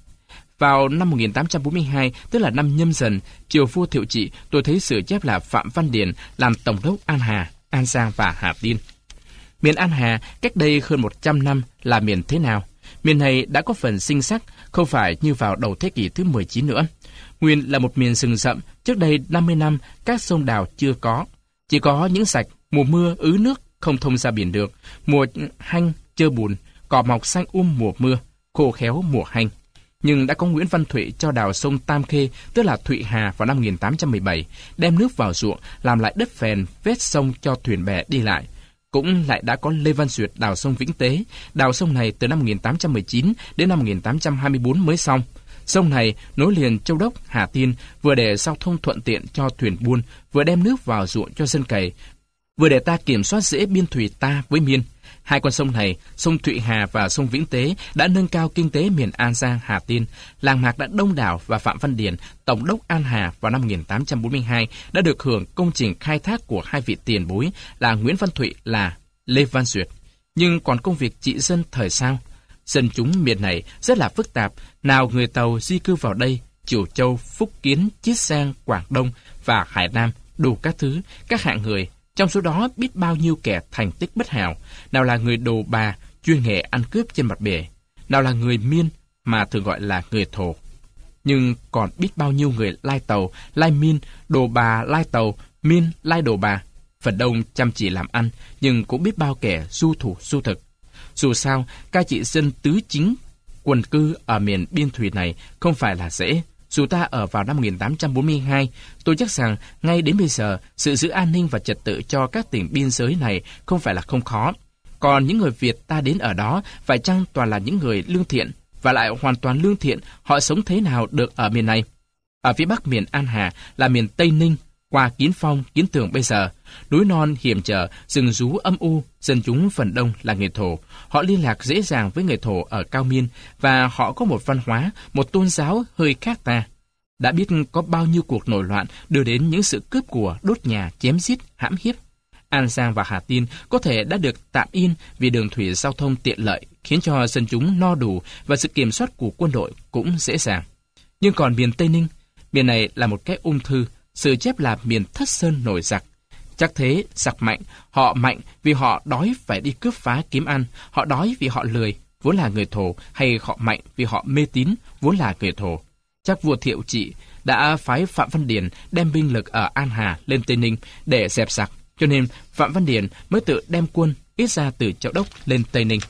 Vào năm 1842, tức là năm Nhâm Dần, triều vua Thiệu Trị, tôi thấy sử chép là Phạm Văn Điển làm tổng đốc An Hà, An Giang và Hà Tiên. Miền An Hà cách đây hơn 100 năm là miền thế nào? Miền này đã có phần sinh sắc, không phải như vào đầu thế kỷ thứ 19 nữa. Nguyên là một miền rừng rậm, trước đây 50 năm các sông đào chưa có. Chỉ có những sạch, mùa mưa ứ nước không thông ra biển được, mùa hanh trơ bùn, cỏ mọc xanh mùa mưa, khô khéo mùa hanh. Nhưng đã có Nguyễn Văn Thụy cho đào sông Tam Khê, tức là Thụy Hà vào năm 1817, đem nước vào ruộng, làm lại đất phèn, vết sông cho thuyền bè đi lại. Cũng lại đã có Lê Văn Duyệt đào sông Vĩnh Tế, đào sông này từ năm 1819 đến năm 1824 mới xong. Sông này nối liền Châu Đốc, Hà Tiên, vừa để giao thông thuận tiện cho thuyền buôn, vừa đem nước vào ruộng cho dân cày, vừa để ta kiểm soát dễ biên thủy ta với Miên. Hai con sông này, sông Thụy Hà và sông Vĩnh Tế, đã nâng cao kinh tế miền An Giang, Hà Tiên. Làng mạc đã đông đảo, và Phạm Văn Điển, tổng đốc An Hà vào năm 1842, đã được hưởng công trình khai thác của hai vị tiền bối là Nguyễn Văn Thụy là Lê Văn Duyệt. Nhưng còn công việc trị dân thời sao? Dân chúng miền này rất là phức tạp, nào người Tàu di cư vào đây, Triều Châu, Phúc Kiến, Chiết Giang, Quảng Đông và Hải Nam, đủ các thứ, các hạng người. Trong số đó biết bao nhiêu kẻ thành tích bất hảo, nào là người Đồ Bà, chuyên nghề ăn cướp trên mặt bể, nào là người Miên, mà thường gọi là người Thổ. Nhưng còn biết bao nhiêu người Lai Tàu, Lai Miên, Đồ Bà, Lai Tàu, Miên, Lai Đồ Bà. Phần đông chăm chỉ làm ăn, nhưng cũng biết bao kẻ du thủ du thực. Dù sao, cai trị dân tứ chính, quần cư ở miền biên thùy này không phải là dễ. Dù ta ở vào năm 1842, tôi chắc rằng ngay đến bây giờ, sự giữ an ninh và trật tự cho các tỉnh biên giới này không phải là không khó. Còn những người Việt ta đến ở đó, phải chăng toàn là những người lương thiện, và lại hoàn toàn lương thiện, họ sống thế nào được ở miền này? Ở phía bắc miền An Hà là miền Tây Ninh, qua Kiến Phong, Kiến Tường bây giờ, núi non hiểm trở, rừng rú âm u, dân chúng phần đông là người Thổ. Họ liên lạc dễ dàng với người Thổ ở Cao Miên, và họ có một văn hóa, một tôn giáo hơi khác ta. Đã biết có bao nhiêu cuộc nổi loạn đưa đến những sự cướp của, đốt nhà, chém giết, hãm hiếp. An Giang và Hà Tiên có thể đã được tạm yên vì đường thủy giao thông tiện lợi, khiến cho dân chúng no đủ và sự kiểm soát của quân đội cũng dễ dàng. Nhưng còn miền Tây Ninh, miền này là một cái ung thư, sự chép là miền Thất Sơn nổi giặc. Chắc thế, giặc mạnh, họ mạnh vì họ đói phải đi cướp phá kiếm ăn, họ đói vì họ lười, vốn là người Thổ, hay họ mạnh vì họ mê tín, vốn là người Thổ. Chắc vua Thiệu Trị đã phái Phạm Văn Điển đem binh lực ở An Hà lên Tây Ninh để dẹp giặc, cho nên Phạm Văn Điển mới tự đem quân ít ra từ Châu Đốc lên Tây Ninh.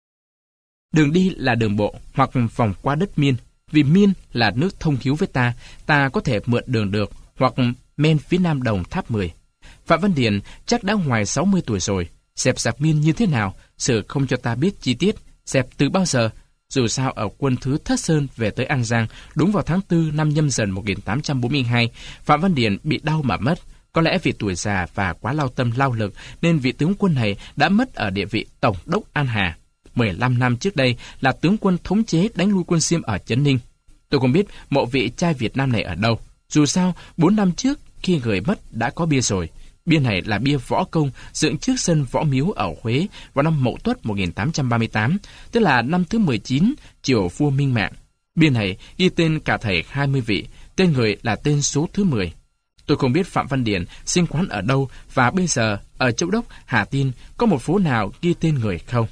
Đường đi là đường bộ hoặc vòng qua đất Miên, vì Miên là nước thông hiếu với ta có thể mượn đường được, hoặc men phía nam đồng Tháp 10. Phạm Văn Điển chắc đã ngoài 60 tuổi rồi, dẹp giặc Miên như thế nào, sự không cho ta biết chi tiết, dẹp từ bao giờ. Dù sao ở quân thứ Thất Sơn về tới An Giang, đúng vào tháng 4 năm Nhâm Dần 1842, Phạm Văn Điển bị đau mà mất. Có lẽ vì tuổi già và quá lao tâm lao lực nên vị tướng quân này đã mất ở địa vị Tổng đốc An Hà. 15 năm trước đây là tướng quân thống chế đánh lui quân Xiêm ở Trấn Ninh. Tôi không biết mộ vị trai Việt Nam này ở đâu. Dù sao, 4 năm trước khi người mất đã có bia rồi. Bia này là bia võ công dựng trước sân Võ Miếu ở Huế vào năm Mậu Tuất 1838, tức là năm thứ 19 triều vua Minh Mạng. Bia này ghi tên cả thảy 20 vị, tên người là tên số thứ 10. Tôi không biết Phạm Văn Điển sinh quán ở đâu và bây giờ ở Châu Đốc, Hà Tiên có một phố nào ghi tên người không.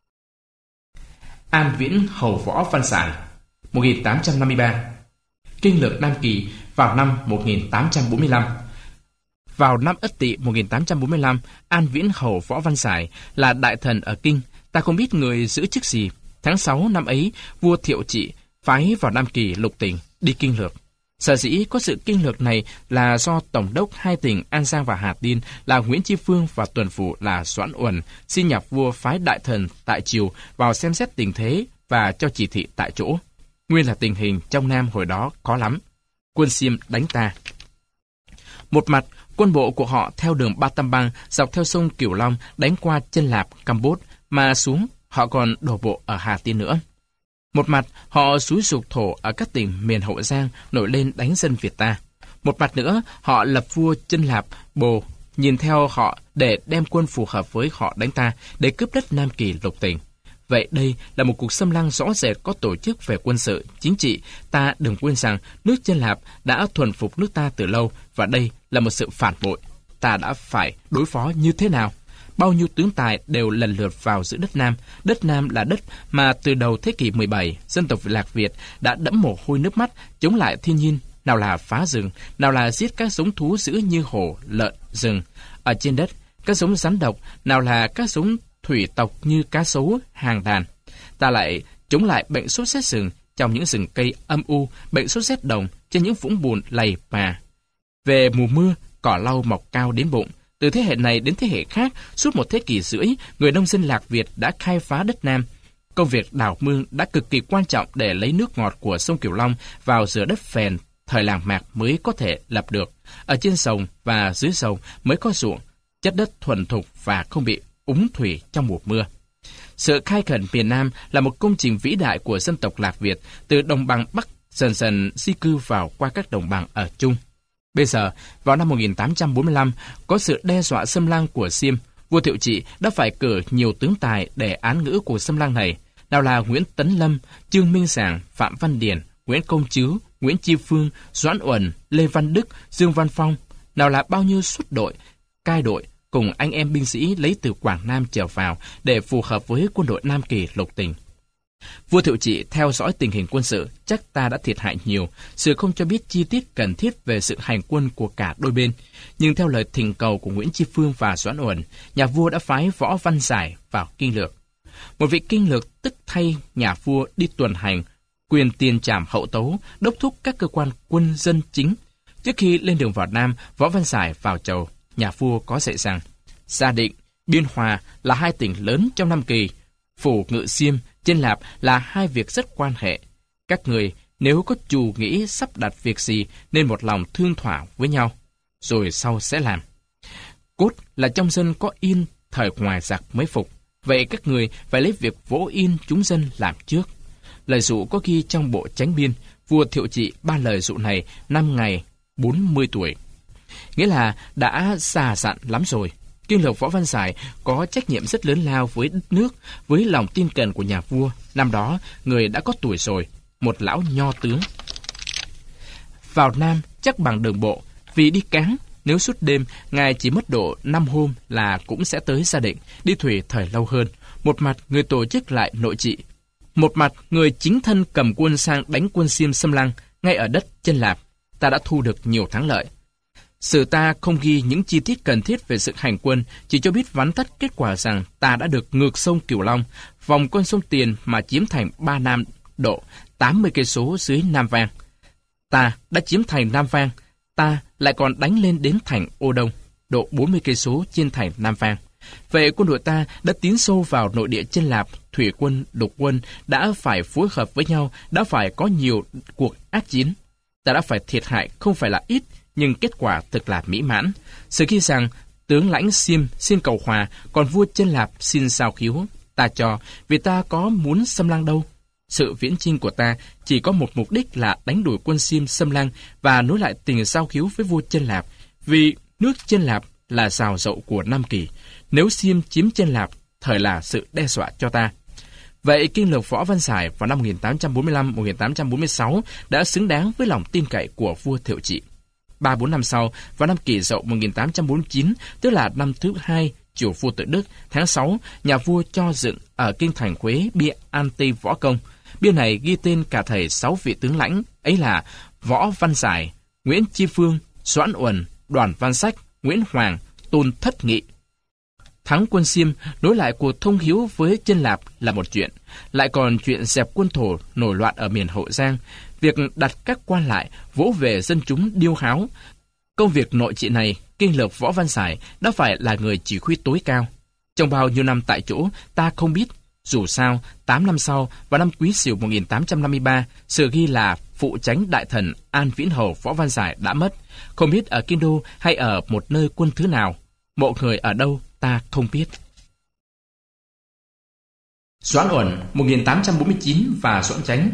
An Viễn Hầu Võ Văn Sải 1853. Kinh lược Nam Kỳ vào năm 1845. Vào năm Ất Tỵ 1845, An Viễn Hầu Võ Văn Sải là đại thần ở Kinh, ta không biết người giữ chức gì. Tháng 6 năm ấy, vua Thiệu Trị phái vào Nam Kỳ lục tỉnh đi kinh lược. Sở dĩ có sự kinh lược này là do tổng đốc hai tỉnh An Giang và Hà Tiên là Nguyễn Chi Phương và tuần phủ là Doãn Uẩn xin nhạc vua phái đại thần tại triều vào xem xét tình thế và cho chỉ thị tại chỗ. Nguyên là tình hình trong Nam hồi đó khó lắm. Quân Xiêm đánh ta. Một mặt, quân bộ của họ theo đường Ba Tam Bang dọc theo sông Cửu Long đánh qua Chân Lạp, Campuchia mà xuống họ còn đổ bộ ở Hà Tiên nữa. Một mặt, họ xúi giục thổ ở các tỉnh miền Hậu Giang nổi lên đánh dân Việt ta. Một mặt nữa, họ lập vua Chân Lạp, Bồ, nhìn theo họ để đem quân phù hợp với họ đánh ta, để cướp đất Nam Kỳ lục tỉnh. Vậy đây là một cuộc xâm lăng rõ rệt có tổ chức về quân sự, chính trị. Ta đừng quên rằng nước Chân Lạp đã thuần phục nước ta từ lâu, và đây là một sự phản bội. Ta đã phải đối phó như thế nào? Bao nhiêu tướng tài đều lần lượt vào giữ đất Nam. Đất Nam là đất mà từ đầu thế kỷ 17, dân tộc Lạc Việt đã đẫm mồ hôi nước mắt chống lại thiên nhiên, nào là phá rừng, nào là giết các giống thú dữ như hổ, lợn, rừng. Ở trên đất, các giống rắn độc, nào là các giống thủy tộc như cá sấu, hàng đàn. Ta lại chống lại bệnh sốt rét rừng trong những rừng cây âm u, bệnh sốt rét đồng trên những vũng bùn lầy mà. Về mùa mưa, cỏ lau mọc cao đến bụng. Từ thế hệ này đến thế hệ khác, suốt một thế kỷ rưỡi, người nông dân Lạc Việt đã khai phá đất Nam. Công việc đào mương đã cực kỳ quan trọng để lấy nước ngọt của sông Cửu Long vào giữa đất phèn, thời làng Mạc mới có thể lập được. Ở trên sông và dưới sông mới có ruộng, chất đất thuần thục và không bị úng thủy trong mùa mưa. Sự khai khẩn miền Nam là một công trình vĩ đại của dân tộc Lạc Việt, từ đồng bằng Bắc dần dần di cư vào qua các đồng bằng ở Trung. Bây giờ, vào năm 1845, có sự đe dọa xâm lăng của Xiêm, vua Thiệu Trị đã phải cử nhiều tướng tài để án ngữ cuộc xâm lăng này, nào là Nguyễn Tấn Lâm, Trương Minh Sảng, Phạm Văn Điển, Nguyễn Công Trứ, Nguyễn Chi Phương, Doãn Uẩn, Lê Văn Đức, Dương Văn Phong, nào là bao nhiêu suất đội, cai đội, cùng anh em binh sĩ lấy từ Quảng Nam trở vào để phù hợp với quân đội Nam Kỳ lục tỉnh. Vua Thiệu Trị theo dõi tình hình quân sự, chắc ta đã thiệt hại nhiều, sự không cho biết chi tiết cần thiết về sự hành quân của cả đôi bên. Nhưng theo lời thỉnh cầu của Nguyễn Chi Phương và Doãn Uẩn, nhà vua đã phái Võ Văn Sải vào kinh lược. Một vị kinh lược tức thay nhà vua đi tuần hành, quyền tiền trảm hậu tấu, đốc thúc các cơ quan quân dân chính. Trước khi lên đường vào Nam, Võ Văn Sải vào chầu, nhà vua có dạy rằng Gia Định, Biên Hòa là hai tỉnh lớn trong Nam Kỳ, Phủ Ngự Xiêm, Chân Lạp là hai việc rất quan hệ. Các người nếu có chủ nghĩ sắp đặt việc gì nên một lòng thương thỏa với nhau, rồi sau sẽ làm. Cốt là trong dân có yên, thời ngoài giặc mới phục. Vậy các người phải lấy việc vỗ yên chúng dân làm trước. Lời dụ có ghi trong bộ Chánh Biên, vua Thiệu Trị ban lời dụ này năm ngày 40 tuổi. Nghĩa là đã già dặn lắm rồi. Kinh lược Võ Văn Sải có trách nhiệm rất lớn lao với đất nước, với lòng tin cậy của nhà vua. Năm đó, người đã có tuổi rồi, một lão nho tướng. Vào Nam chắc bằng đường bộ, vì đi cáng, nếu suốt đêm, ngài chỉ mất độ 5 hôm là cũng sẽ tới Gia Định, đi thủy thời lâu hơn. Một mặt, người tổ chức lại nội trị. Một mặt, người chính thân cầm quân sang đánh quân Xiêm xâm lăng, ngay ở đất Chân Lạp. Ta đã thu được nhiều thắng lợi. Sử ta không ghi những chi tiết cần thiết về sự hành quân, chỉ cho biết vắn tắt kết quả rằng ta đã được ngược sông Cửu Long, vòng con sông Tiền mà chiếm thành Ba Nam độ 80 cây số dưới Nam Vang. Ta đã chiếm thành Nam Vang, ta lại còn đánh lên đến thành Ô Đông, độ 40 cây số trên thành Nam Vang. Vậy quân đội ta đã tiến sâu vào nội địa Chân Lạp, thủy quân, lục quân đã phải phối hợp với nhau, đã phải có nhiều cuộc ác chiến. Ta đã phải thiệt hại không phải là ít, nhưng kết quả thực là mỹ mãn. Sự ghi rằng tướng lãnh Xiêm xin cầu hòa, còn vua Chân Lạp xin sao khiếu. Ta cho, vì ta có muốn xâm lăng đâu. Sự viễn chinh của ta chỉ có một mục đích là đánh đuổi quân Xiêm xâm lăng và nối lại tình sao khiếu với vua Chân Lạp, vì nước Chân Lạp là xào rậu của Nam Kỳ. Nếu Xiêm chiếm Chân Lạp, thời là sự đe dọa cho ta. Vậy kiên lược Võ Văn Sải vào năm 1845-1846 đã xứng đáng với lòng tin cậy của vua Thiệu Trị. 3-4 năm sau, vào năm Kỷ Dậu 1849, tức là năm thứ hai triều vua tự Đức, tháng 6, nhà vua cho dựng ở kinh thành Huế bia anti võ công. Bia này ghi tên cả thầy 6 vị tướng lãnh, ấy là Võ Văn Sải, Nguyễn Chi Phương, Doãn Uẩn, Đoàn Văn Sách, Nguyễn Hoàng, Tôn Thất Nghị. Thắng quân Xiêm nối lại cuộc thông hiếu với Chân Lạp là một chuyện, lại còn chuyện dẹp quân Thổ nổi loạn ở miền Hậu Giang, việc đặt các quan lại vỗ về dân chúng điêu háo. Công việc nội trị này, kiên lược Võ Văn Sải đã phải là người chỉ huy tối cao. Trong bao nhiêu năm tại chỗ, ta không biết. Dù sao, 8 năm sau, vào năm Quý Sửu 1853, sự ghi là phụ chánh đại thần An Viễn Hầu Võ Văn Sải đã mất, không biết ở Kinh Đô hay ở một nơi quân thứ nào. Mộ người ở đâu, ta không biết. Doãn Uẩn 1849 và Doãn Chánh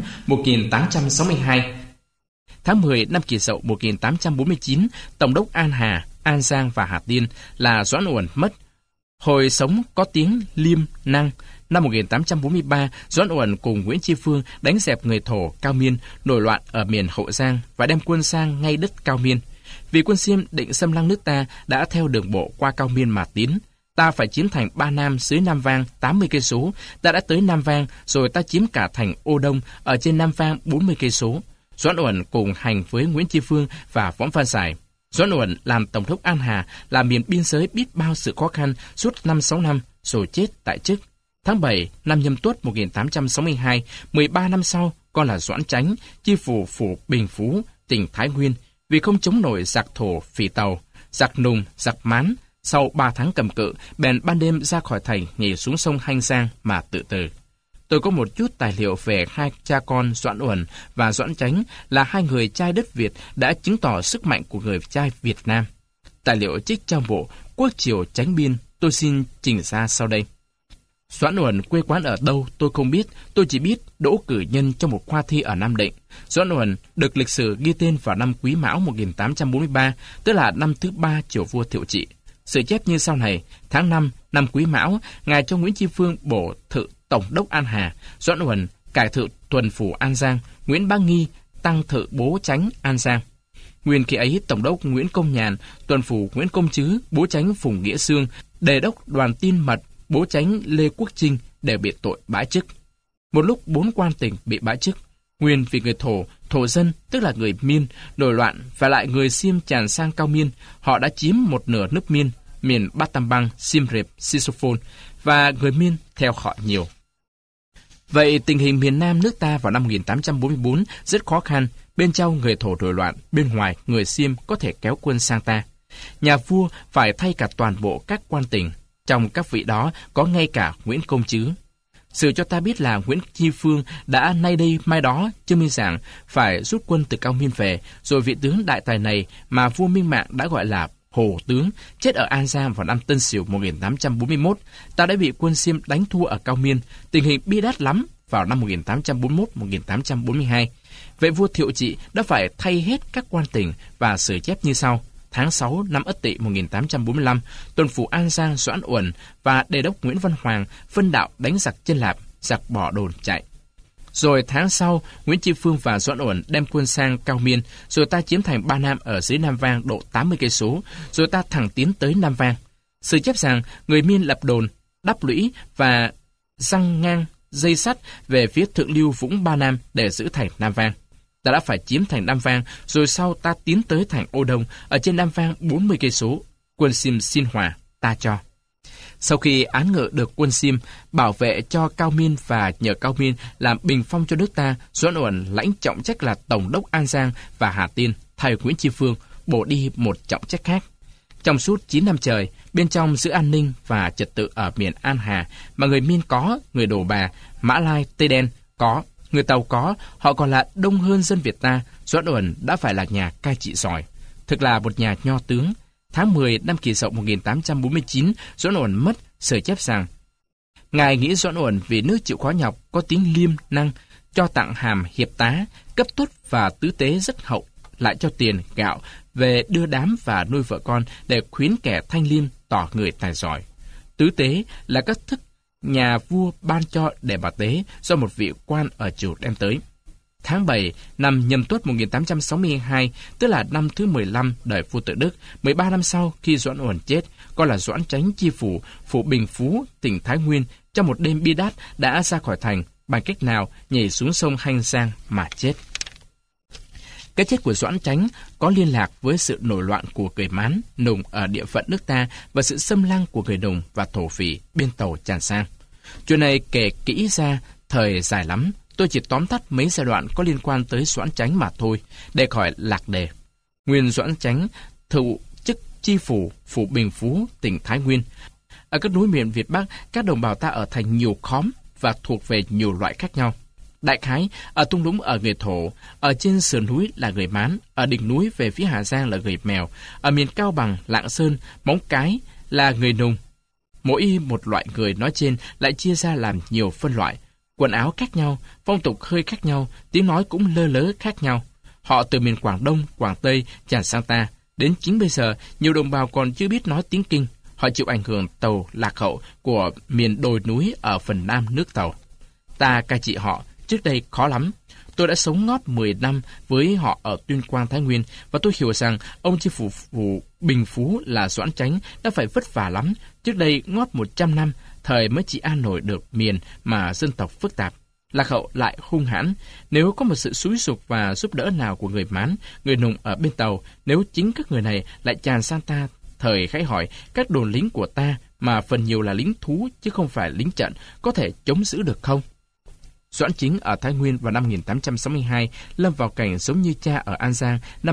1862. Tháng 10 năm Kỷ Dậu 1849, Tổng đốc An Hà, An Giang và Hà Tiên là Doãn Uẩn mất. Hồi sống có tiếng Liêm Năng. Năm 1843, Doãn Uẩn cùng Nguyễn Chi Phương đánh dẹp người Thổ Cao Miên nổi loạn ở miền Hậu Giang và đem quân sang ngay đất Cao Miên. Vì quân Xiêm định xâm lăng nước ta đã theo đường bộ qua Cao Miên mà tiến. Ta phải chiếm thành Ba Nam dưới Nam Vang 80 cây số. Ta đã tới Nam Vang, rồi ta chiếm cả thành Ô Đông ở trên Nam Vang 40 cây số. Doãn Uẩn cùng hành với Nguyễn Chi Phương và Võ Văn Sải. Doãn Uẩn làm tổng đốc An Hà, làm miền biên giới biết bao sự khó khăn suốt 5-6 năm, rồi chết tại chức. Tháng 7 năm Nhâm Tuất 1862, 13 năm sau, con là Doãn Chánh, chi phủ phủ Bình Phú, tỉnh Thái Nguyên, vì không chống nổi giặc Thổ Phỉ Tàu, giặc Nùng, giặc Mán. Sau 3 tháng cầm cự, bèn ban đêm ra khỏi thành nhảy xuống sông Hanh Giang mà tự tử. Tôi có một chút tài liệu về hai cha con Doãn Uẩn và Doãn Chánh là hai người trai đất Việt đã chứng tỏ sức mạnh của người trai Việt Nam. Tài liệu trích trong bộ Quốc Triều Chánh Biên tôi xin trình ra sau đây. Doãn Uẩn quê quán ở đâu tôi không biết, tôi chỉ biết đỗ cử nhân trong một khoa thi ở Nam Định. Doãn Uẩn được lịch sử ghi tên vào năm Quý Mão 1843, tức là năm thứ 3 triều vua Thiệu Trị. Sự chép như sau này: tháng 5 năm Quý Mão, ngài cho Nguyễn Chi Phương bổ thự tổng đốc An Hà, Doãn Uẩn cải thự tuần phủ An Giang, Nguyễn Bá Nghi tăng thự bố chánh An Giang. Nguyên khi ấy tổng đốc Nguyễn Công Nhàn, tuần phủ Nguyễn Công Trứ, bố chánh Phùng Nghĩa Xương, đề đốc Đoàn Tin Mật, bố chánh Lê Quốc Trinh đều bị tội bãi chức. Một lúc 4 quan tỉnh bị bãi chức, nguyên vì người thổ dân tức là người Miên nổi loạn và lại người Xiêm tràn sang Cao Miên, họ đã chiếm một nửa nước Miên, miền Bát Tam Bang, Siem Reap, Sisophon và người Miên theo họ nhiều. Vậy tình hình miền Nam nước ta vào năm 1844 rất khó khăn, bên trong người Thổ nổi loạn, bên ngoài người Xiêm có thể kéo quân sang ta. Nhà vua phải thay cả toàn bộ các quan tỉnh, trong các vị đó có ngay cả Nguyễn Công Trứ. Sự cho ta biết là Nguyễn Chi Phương đã nay đây mai đó chứng minh rằng phải rút quân từ Cao Miên về, rồi vị tướng đại tài này mà vua Minh Mạng đã gọi là Hồ Tướng chết ở An Giang vào năm Tân Sửu 1841. Ta đã bị quân Xiêm đánh thua ở Cao Miên, tình hình bi đát lắm vào năm 1841-1842. Vậy vua Thiệu Trị đã phải thay hết các quan tỉnh và sử chép như sau. Tháng 6 năm Ất Tỵ 1845, tuần phủ An Giang Doãn Uẩn và đề đốc Nguyễn Văn Hoàng phân đạo đánh giặc Chân Lạp, giặc bỏ đồn chạy. Rồi tháng sau, Nguyễn Chi Phương và Doãn Uẩn đem quân sang Cao Miên, rồi ta chiếm thành Ba Nam ở dưới Nam Vang độ 80 cây số, rồi ta thẳng tiến tới Nam Vang. Sự chép rằng người Miên lập đồn, đắp lũy và răng ngang dây sắt về phía thượng lưu Vũng Ba Nam để giữ thành Nam Vang. Ta đã phải chiếm thành Nam Vang, rồi sau ta tiến tới thành Ô Đông ở trên Nam Vang 40 cây số. Quân Xiêm xin hòa, ta cho. Sau khi án ngự được quân Xiêm bảo vệ cho Cao Miên và nhờ Cao Miên làm bình phong cho nước ta, Doãn Uẩn lãnh trọng trách là tổng đốc An Giang và Hà Tiên, thay Nguyễn Chi Phương bổ đi một trọng trách khác. Trong suốt 9 năm trời, bên trong giữ an ninh và trật tự ở miền An Hà mà người Miên có, người Đồ Bà, Mã Lai, Tây Đen có, người Tàu có, họ còn là đông hơn dân Việt ta, Doãn Uẩn đã phải là nhà cai trị giỏi, thực là một nhà nho tướng. Tháng 10 năm Kỷ Dậu 1849, Doãn Uẩn mất, sử chép rằng ngài nghĩ Doãn Uẩn vì nước chịu khó nhọc, có tiếng liêm năng, cho tặng hàm hiệp tá, cấp tuất và tứ tế rất hậu, lại cho tiền, gạo về đưa đám và nuôi vợ con để khuyến kẻ thanh liêm tỏ người tài giỏi. Tứ tế là các thức nhà vua ban cho để bà tế do một vị quan ở triều đem tới. Tháng 7 năm Nhâm Tuất 1862, tức là năm thứ 15 đời vua Tự Đức, 13 năm sau khi Doãn Uẩn chết, con là Doãn Chánh chi phủ, phủ Bình Phú, tỉnh Thái Nguyên, trong một đêm bi đát đã ra khỏi thành, bằng cách nào nhảy xuống sông Hanh Giang mà chết. Cái chết của Doãn Chánh có liên lạc với sự nổi loạn của người Mán, Nùng ở địa phận nước ta và sự xâm lăng của người Nùng và thổ phỉ bên tàu tràn sang. Chuyện này kể kỹ ra thời dài lắm, tôi chỉ tóm tắt mấy giai đoạn có liên quan tới Doãn Chánh mà thôi, để khỏi lạc đề. Nguyên Doãn Chánh thụ chức chi phủ, phủ Bình Phú, tỉnh Thái Nguyên. Ở các núi miền Việt Bắc, các đồng bào ta ở thành nhiều khóm và thuộc về nhiều loại khác nhau. Đại khái, ở thung lũng ở người Thổ, ở trên sườn núi là người Mán, ở đỉnh núi về phía Hà Giang là người Mèo, ở miền Cao Bằng, Lạng Sơn, Móng Cái là người Nùng. Mỗi một loại người nói trên lại chia ra làm nhiều phân loại, quần áo khác nhau, phong tục hơi khác nhau, tiếng nói cũng lơ lớ khác nhau. Họ từ miền Quảng Đông, Quảng Tây tràn sang ta. Đến chính bây giờ, nhiều đồng bào còn chưa biết nói tiếng Kinh. Họ chịu ảnh hưởng Tàu lạc hậu của miền đồi núi ở phần nam nước Tàu. Ta cai trị họ trước đây khó lắm. Tôi đã sống ngót 10 năm với họ ở Tuyên Quang, Thái Nguyên, và tôi hiểu rằng ông chi phủ Bình Phú là Doãn Chánh đã phải vất vả lắm. Trước đây ngót 100 năm, thời mới chỉ an nổi được miền mà dân tộc phức tạp. Lạc hậu lại hung hãn. Nếu có một sự xúi giục và giúp đỡ nào của người Mán, người Nùng ở bên Tàu, nếu chính các người này lại tràn sang ta, thời khái hỏi, các đồn lính của ta, mà phần nhiều là lính thú chứ không phải lính trận, có thể chống giữ được không? Doãn Chính ở Thái Nguyên vào năm 1862 lâm vào cảnh giống như cha ở An Giang năm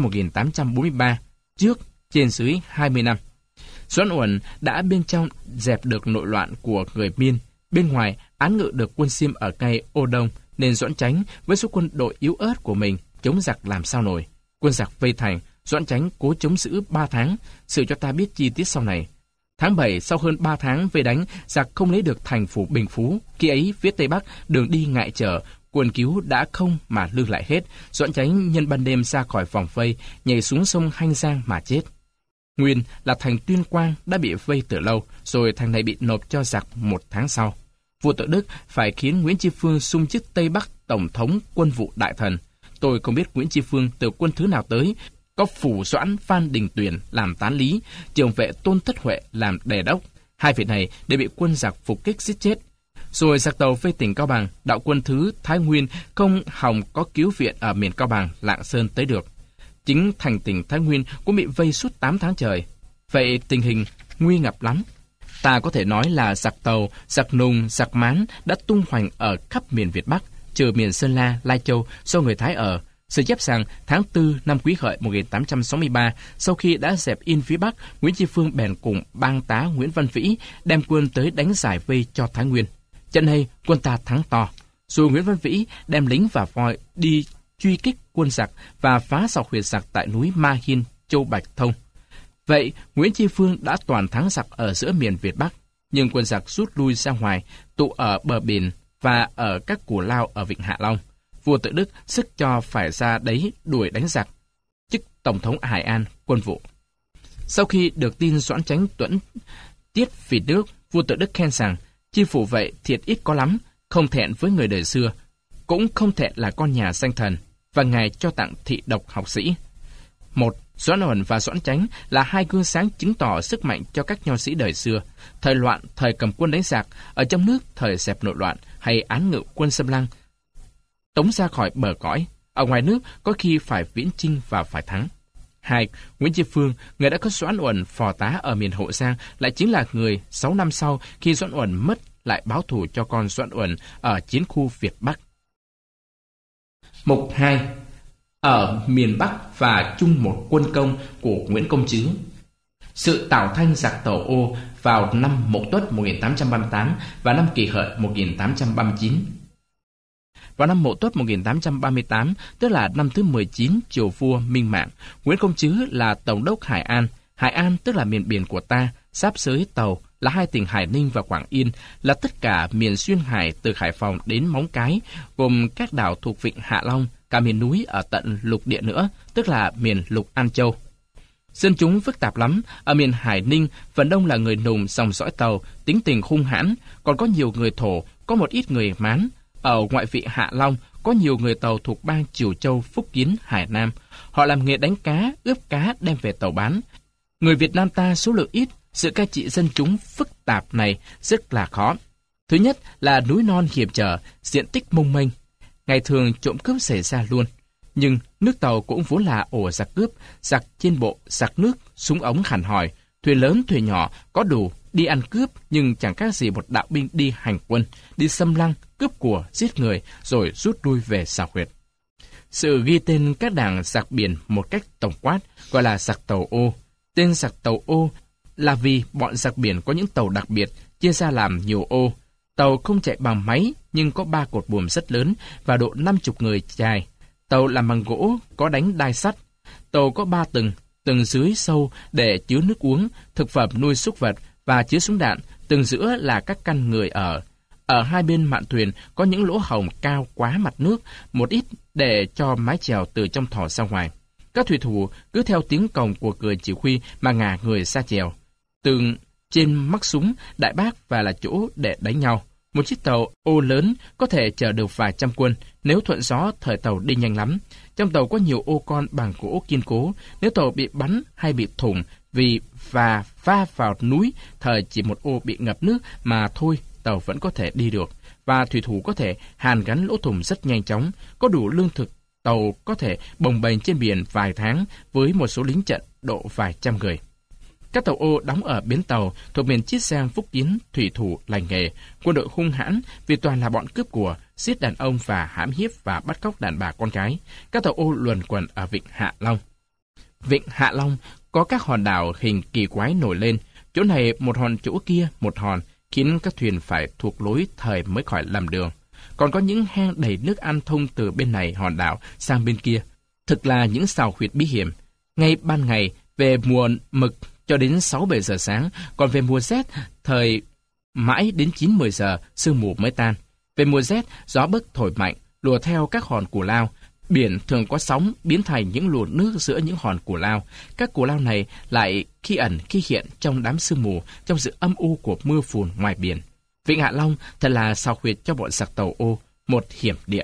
1843, trước trên dưới 20 năm. Doãn Uẩn đã bên trong dẹp được nội loạn của người Miên, bên ngoài án ngự được quân Xiêm ở ngay Ô Đông, nên Doãn Chánh với số quân đội yếu ớt của mình chống giặc làm sao nổi. Quân giặc vây thành, Doãn Chánh cố chống giữ 3 tháng, sự cho ta biết chi tiết sau này. Tháng 7, sau hơn 3 tháng vây đánh, giặc không lấy được thành phủ Bình Phú. Khi ấy, phía Tây Bắc, đường đi ngại trở, quân cứu đã không mà lưu lại hết. Doãn Chánh nhân ban đêm ra khỏi vòng vây, nhảy xuống sông Hanh Giang mà chết. Nguyên là thành Tuyên Quang đã bị vây từ lâu, rồi thành này bị nộp cho giặc 1 tháng sau. Vua Tự Đức phải khiến Nguyễn Tri Phương xung chức Tây Bắc Tổng thống Quân vụ Đại Thần. Tôi không biết Nguyễn Tri Phương từ quân thứ nào tới, có Phủ Doãn Phan Đình Tuyển làm tán lý, Trường vệ Tôn Thất Huệ làm đề đốc. Hai vị này đều bị quân giặc phục kích giết chết. Rồi giặc Tàu vây tỉnh Cao Bằng, đạo quân thứ Thái Nguyên không hòng có cứu viện ở miền Cao Bằng, Lạng Sơn tới được. Chính thành tỉnh Thái Nguyên cũng bị vây suốt 8 tháng trời. Vậy tình hình nguy ngập lắm. Ta có thể nói là giặc Tàu, giặc Nùng, giặc Mán đã tung hoành ở khắp miền Việt Bắc, trừ miền Sơn La, Lai Châu do người Thái ở. Sự chép rằng tháng 4 năm Quý Hợi 1863, sau khi đã dẹp yên phía Bắc, Nguyễn Tri Phương bèn cùng bang tá Nguyễn Văn Vĩ đem quân tới đánh giải vây cho Thái Nguyên. Trận này quân ta thắng to. Rồi Nguyễn Văn Vĩ đem lính và voi đi truy kích quân giặc và phá sọc huyệt giặc tại núi Ma Hiên, Châu Bạch Thông. Vậy Nguyễn Tri Phương đã toàn thắng giặc ở giữa miền Việt Bắc, nhưng quân giặc rút lui ra ngoài, tụ ở bờ biển và ở các cù lao ở Vịnh Hạ Long. Vua Tự Đức sức cho phải ra đấy đuổi đánh giặc, chức Tổng thống Hải An, Quân vụ. Sau khi được tin Doãn Chánh tuẫn tiết vì nước, vua Tự Đức khen rằng, chi phủ vậy thiệt ít có lắm, không thẹn với người đời xưa, cũng không thẹn là con nhà danh thần, và ngài cho tặng thị độc học sĩ. Một, Doãn Uẩn và Doãn Chánh là hai gương sáng chứng tỏ sức mạnh cho các nho sĩ đời xưa. Thời loạn, thời cầm quân đánh giặc, ở trong nước thời dẹp nội loạn hay án ngự quân xâm lăng, tống ra khỏi bờ cõi. Ở ngoài nước có khi phải viễn chinh và phải thắng. 2. Nguyễn Tri Phương, người đã có Doãn Uẩn phò tá ở miền Hậu Giang, lại chính là người 6 năm sau khi Doãn Uẩn mất lại báo thù cho con Doãn Uẩn ở chiến khu Việt Bắc. Mục 2. Ở miền Bắc và chung một quân công của Nguyễn Công Trứ. Sự tạo thanh giặc Tàu Ô vào năm Mậu Tuất 1838 và năm Kỷ Hợi 1839. Vào năm Mậu Tuất 1838, tức là năm thứ 19 triều vua Minh Mạng, Nguyễn Công Trứ là tổng đốc Hải An. Hải An tức là miền biển của ta, giáp giới Tàu là hai tỉnh Hải Ninh và Quảng Yên, là tất cả miền xuyên hải từ Hải Phòng đến Móng Cái, gồm các đảo thuộc Vịnh Hạ Long, cả miền núi ở tận lục địa nữa, tức là miền Lục An Châu. Dân chúng phức tạp lắm. Ở miền Hải Ninh, phần đông là người Nùng dòng dõi Tàu, tính tình hung hãn, còn có nhiều người Thổ, có một ít người Mán. Ở ngoại vị Hạ Long, có nhiều người Tàu thuộc bang Triều Châu, Phúc Kiến, Hải Nam. Họ làm nghề đánh cá, ướp cá đem về Tàu bán. Người Việt Nam ta số lượng ít, sự cai trị dân chúng phức tạp này rất là khó. Thứ nhất là núi non hiểm trở, diện tích mông mênh. Ngày thường trộm cướp xảy ra luôn. Nhưng nước Tàu cũng vốn là ổ giặc cướp, giặc trên bộ, giặc nước, súng ống hẳn hòi, thuyền lớn thuyền nhỏ có đủ đi ăn cướp, nhưng chẳng khác gì một đạo binh đi hành quân, đi xâm lăng, cướp của, giết người, rồi rút lui về xào huyệt. Sự ghi tên các đảng giặc biển một cách tổng quát gọi là giặc Tàu Ô. Tên giặc Tàu Ô là vì bọn giặc biển có những tàu đặc biệt, chia ra làm nhiều ô. Tàu không chạy bằng máy, nhưng có 3 cột buồm rất lớn và độ 50 người dài. Tàu làm bằng gỗ, có đánh đai sắt. Tàu có 3 tầng, tầng dưới sâu để chứa nước uống, thực phẩm nuôi súc vật và chứa súng đạn, tầng giữa là các căn người ở. Ở hai bên mạn thuyền có những lỗ hổng cao quá mặt nước, một ít để cho mái chèo từ trong thò ra ngoài. Các thủy thủ cứ theo tiếng còng của người chỉ huy mà ngả người ra chèo. Tường trên mắc súng, đại bác và là chỗ để đánh nhau. Một chiếc tàu ô lớn có thể chở được vài trăm quân, nếu thuận gió thời tàu đi nhanh lắm. Trong tàu có nhiều ô con bằng gỗ kiên cố, nếu tàu bị bắn hay bị thủng và va vào núi, thời chỉ một ô bị ngập nước mà thôi, tàu vẫn có thể đi được. Và thủy thủ có thể hàn gắn lỗ thủng rất nhanh chóng, có đủ lương thực, tàu có thể bồng bềnh trên biển vài tháng với một số lính trận độ vài trăm người. Các tàu ô đóng ở bến tàu thuộc miền Chiết Giang, Phúc Kiến, thủy thủ lành nghề, quân đội hung hãn vì toàn là bọn cướp của, giết đàn ông và hãm hiếp và bắt cóc đàn bà con gái. Các tàu ô luẩn quẩn ở vịnh Hạ Long. Vịnh Hạ Long có các hòn đảo hình kỳ quái nổi lên, chỗ này một hòn chỗ kia một hòn, khiến các thuyền phải thuộc lối thời mới khỏi lầm đường. Còn có những hang đầy nước ăn thông từ bên này hòn đảo sang bên kia, thực là những sào huyệt bí hiểm. Ngay ban ngày về mùa mực cho đến 6-7 giờ sáng, còn về mùa rét, thời mãi đến 9-10 giờ, sương mù mới tan. Về mùa rét, gió bấc thổi mạnh, lùa theo các hòn cù lao. Biển thường có sóng biến thành những luồng nước giữa những hòn cù lao. Các cù lao này lại khi ẩn khi hiện trong đám sương mù, trong sự âm u của mưa phùn ngoài biển. Vịnh Hạ Long thật là sào huyệt cho bọn giặc tàu ô, một hiểm địa.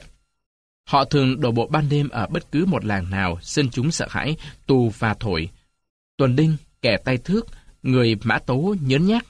Họ thường đổ bộ ban đêm ở bất cứ một làng nào, dân chúng sợ hãi, tù và thổi. Tuần đinh, kẻ tay thước, người mã tấu nhớn nhác,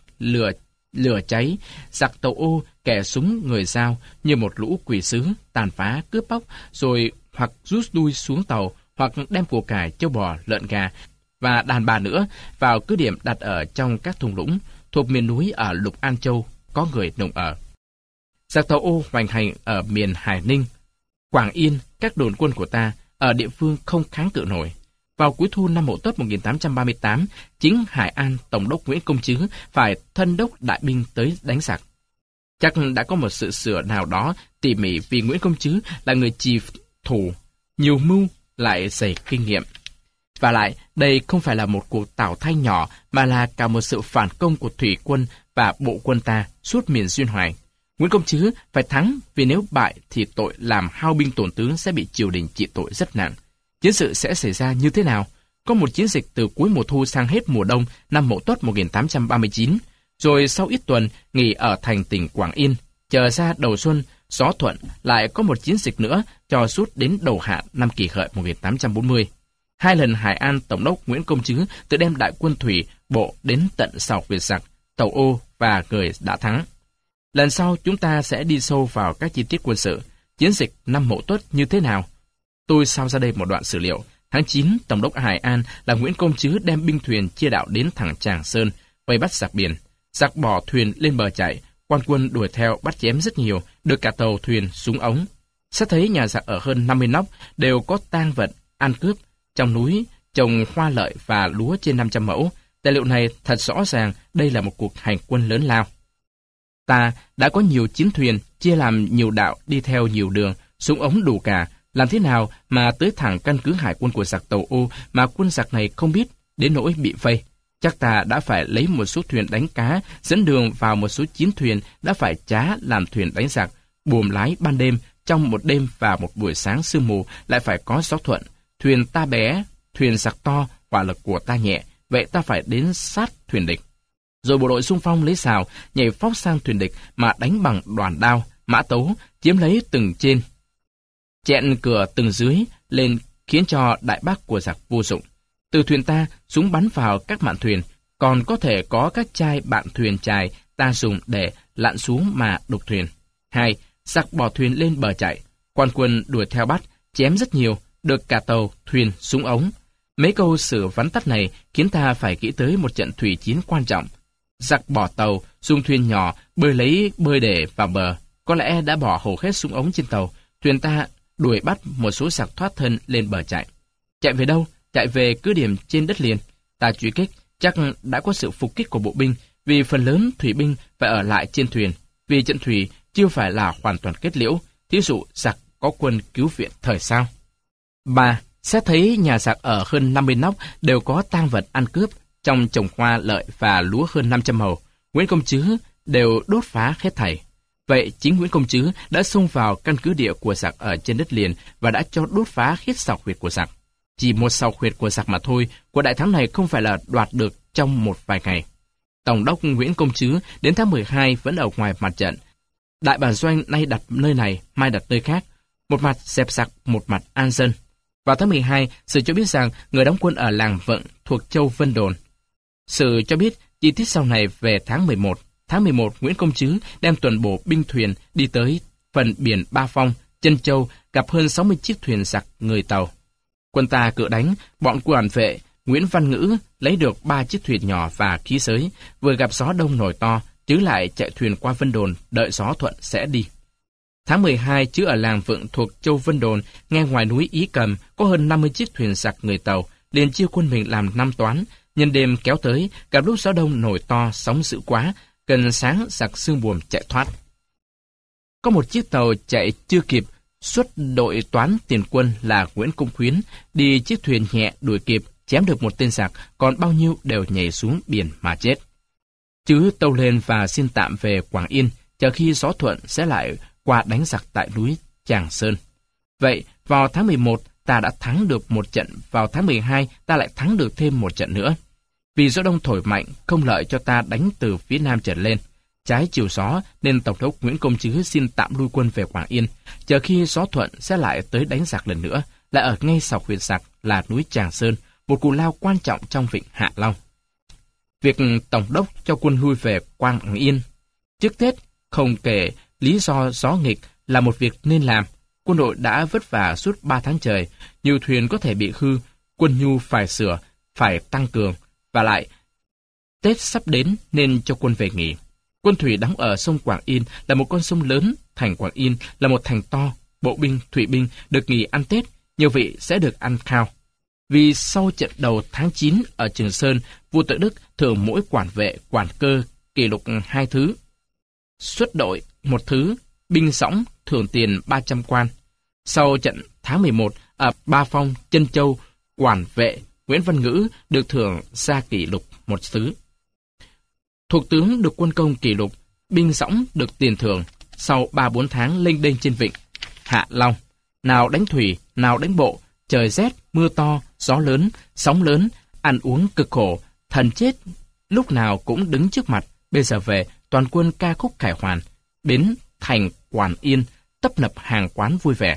lửa cháy, giặc tàu ô, kẻ súng người dao như một lũ quỷ sứ tàn phá cướp bóc, rồi hoặc rút lui xuống tàu, hoặc đem của cải châu bò, lợn gà và đàn bà nữa vào cứ điểm đặt ở trong các thung lũng thuộc miền núi ở Lục An Châu có người Nùng ở. Giặc tàu ô hoành hành ở miền Hải Ninh, Quảng Yên, các đồn quân của ta ở địa phương không kháng cự nổi. Vào cuối thu năm Mậu Tuất 1838, chính Hải An Tổng đốc Nguyễn Công Trứ phải thân đốc đại binh tới đánh giặc. Chắc đã có một sự sửa nào đó tỉ mỉ vì Nguyễn Công Trứ là người trì thủ, nhiều mưu lại dày kinh nghiệm. Và lại, đây không phải là một cuộc tảo thay nhỏ mà là cả một sự phản công của thủy quân và bộ quân ta suốt miền Duyên Hải. Nguyễn Công Trứ phải thắng vì nếu bại thì tội làm hao binh tổn tướng sẽ bị triều đình trị tội rất nặng. Chiến sự sẽ xảy ra như thế nào? Có một chiến dịch từ cuối mùa thu sang hết mùa đông năm Mậu Tuất 1839, rồi sau ít tuần nghỉ ở thành tỉnh Quảng Yên, chờ ra đầu xuân, gió thuận lại có một chiến dịch nữa cho suốt đến đầu hạ năm Kỷ Hợi 1840. 2 lần Hải An Tổng đốc Nguyễn Công Trứ tự đem đại quân thủy bộ đến tận sào huyệt giặc, tàu ô và người đã thắng. Lần sau chúng ta sẽ đi sâu vào các chi tiết quân sự. Chiến dịch năm Mậu Tuất như thế nào? Tôi sao ra đây một đoạn sử liệu. Tháng 9, Tổng đốc Hải An là Nguyễn Công Trứ đem binh thuyền chia đạo đến thẳng Tràng Sơn, vây bắt giặc biển. Giặc bỏ thuyền lên bờ chạy, quan quân đuổi theo bắt chém rất nhiều, được cả tàu thuyền súng ống. Sẽ thấy nhà giặc ở hơn 50 nóc đều có tang vật, ăn cướp. Trong núi trồng hoa lợi và lúa trên 500 mẫu. Tài liệu này thật rõ ràng đây là một cuộc hành quân lớn lao. Ta đã có nhiều chiến thuyền, chia làm nhiều đạo đi theo nhiều đường, súng ống đủ cả. Làm thế nào mà tới thẳng căn cứ hải quân của giặc tàu ô mà quân giặc này không biết, đến nỗi bị vây? Chắc ta đã phải lấy một số thuyền đánh cá, dẫn đường vào một số chiến thuyền đã phải trá làm thuyền đánh giặc, buồm lái ban đêm, trong một đêm và một buổi sáng sương mù lại phải có gió thuận. Thuyền ta bé, thuyền giặc to hỏa lực của ta nhẹ, vậy ta phải đến sát thuyền địch. Rồi bộ đội xung phong lấy sào, nhảy phóc sang thuyền địch mà đánh bằng đoàn đao, mã tấu, chiếm lấy từng trên, chẹn cửa từng dưới lên, khiến cho đại bác của giặc vô dụng. Từ thuyền ta, súng bắn vào các mạn thuyền, còn có thể có các chai bạn thuyền chài ta dùng để lặn xuống mà đục thuyền. 2. Giặc bỏ thuyền lên bờ chạy, quan quân đuổi theo bắt, chém rất nhiều, được cả tàu, thuyền, súng ống. Mấy câu sử vắn tắt này khiến ta phải nghĩ tới một trận thủy chiến quan trọng. Giặc bỏ tàu, dùng thuyền nhỏ, bơi để vào bờ. Có lẽ đã bỏ hầu hết súng ống trên tàu. Thuyền ta đuổi bắt một số giặc thoát thân lên bờ chạy. Chạy về đâu? Chạy về cứ điểm trên đất liền. Ta truy kích, chắc đã có sự phục kích của bộ binh, vì phần lớn thủy binh phải ở lại trên thuyền. Vì trận thủy chưa phải là hoàn toàn kết liễu, thí dụ giặc có quân cứu viện thời sau. 3. Xét thấy nhà giặc ở hơn 50 nóc đều có tang vật ăn cướp, trong trồng hoa lợi và lúa hơn 500 màu, Nguyễn Công Trứ đều đốt phá hết thảy. Vậy chính Nguyễn Công Trứ đã xông vào căn cứ địa của giặc ở trên đất liền và đã cho đốt phá hết sào huyệt của giặc. Chỉ một sào huyệt của giặc mà thôi, cuộc đại thắng này không phải là đoạt được trong một vài ngày. Tổng đốc Nguyễn Công Trứ đến tháng 12 vẫn ở ngoài mặt trận. Đại bản doanh nay đặt nơi này, mai đặt nơi khác. Một mặt dẹp giặc, một mặt an dân. Vào tháng 12, Sử cho biết rằng người đóng quân ở làng Vận thuộc châu Vân Đồn. Sử cho biết chi tiết sau này về tháng 11. Tháng 11, Nguyễn Công Trứ đem tuần bộ binh thuyền đi tới phần biển Ba Phong, Chân Châu, gặp hơn 60 chiếc thuyền giặc người Tàu. Quân ta cự đánh, bọn quản vệ Nguyễn Văn Ngữ lấy được 3 chiếc thuyền nhỏ và khí sới, vừa gặp gió đông nổi to, Trứ lại chạy thuyền qua Vân Đồn, đợi gió thuận sẽ đi. Tháng 12, Trứ ở làng Vượng thuộc châu Vân Đồn, nghe ngoài núi Ý Cầm có hơn 50 chiếc thuyền giặc người Tàu, liền chia quân mình làm 5 toán, nhân đêm kéo tới, gặp lúc gió đông nổi to, sóng dữ quá, cần sáng giặc sương buồm chạy thoát. Có một chiếc tàu chạy chưa kịp, xuất đội toán tiền quân là Nguyễn Công Khuyến, đi chiếc thuyền nhẹ đuổi kịp, chém được một tên giặc, còn bao nhiêu đều nhảy xuống biển mà chết. Trứ tâu lên và xin tạm về Quảng Yên, chờ khi gió thuận sẽ lại qua đánh giặc tại núi Tràng Sơn. Vậy, vào tháng 11, ta đã thắng được một trận, vào tháng 12, ta lại thắng được thêm một trận nữa. Vì gió đông thổi mạnh, không lợi cho ta đánh từ phía nam trở lên. Trái chiều gió, nên Tổng đốc Nguyễn Công Trứ xin tạm lui quân về Quảng Yên, chờ khi gió thuận sẽ lại tới đánh giặc lần nữa, lại ở ngay sau huyệt giặc là núi Tràng Sơn, một cù lao quan trọng trong vịnh Hạ Long. Việc Tổng đốc cho quân lui về Quảng Yên trước Tết, không kể lý do gió nghịch, là một việc nên làm. Quân đội đã vất vả suốt 3 tháng trời, nhiều thuyền có thể bị hư, quân nhu phải sửa, phải tăng cường, và lại Tết sắp đến nên cho quân về nghỉ. Quân thủy đóng ở sông Quảng Yên là một con sông lớn, thành Quảng Yên là một thành to, bộ binh, thủy binh được nghỉ ăn Tết, nhiều vị sẽ được ăn khao. Vì sau trận đầu tháng 9 ở Trường Sơn, vua Tự Đức thưởng mỗi quản vệ, quản cơ kỷ lục 2 thứ, xuất đội 1 thứ, binh sõng thưởng tiền 300 quan. Sau trận tháng 11 ở Ba Phong, Chân Châu, quản vệ Nguyễn Văn Ngữ được thưởng ra kỷ lục 1 thứ. Thuộc tướng được quân công kỷ lục, binh sõng được tiền thưởng. Sau 3-4 tháng lênh đênh trên vịnh Hạ Long, nào đánh thủy, nào đánh bộ, trời rét, mưa to, gió lớn, sóng lớn, ăn uống cực khổ, thần chết lúc nào cũng đứng trước mặt. Bây giờ về, toàn quân ca khúc khải hoàn, bến thành Quảng Yên, tấp nập hàng quán vui vẻ.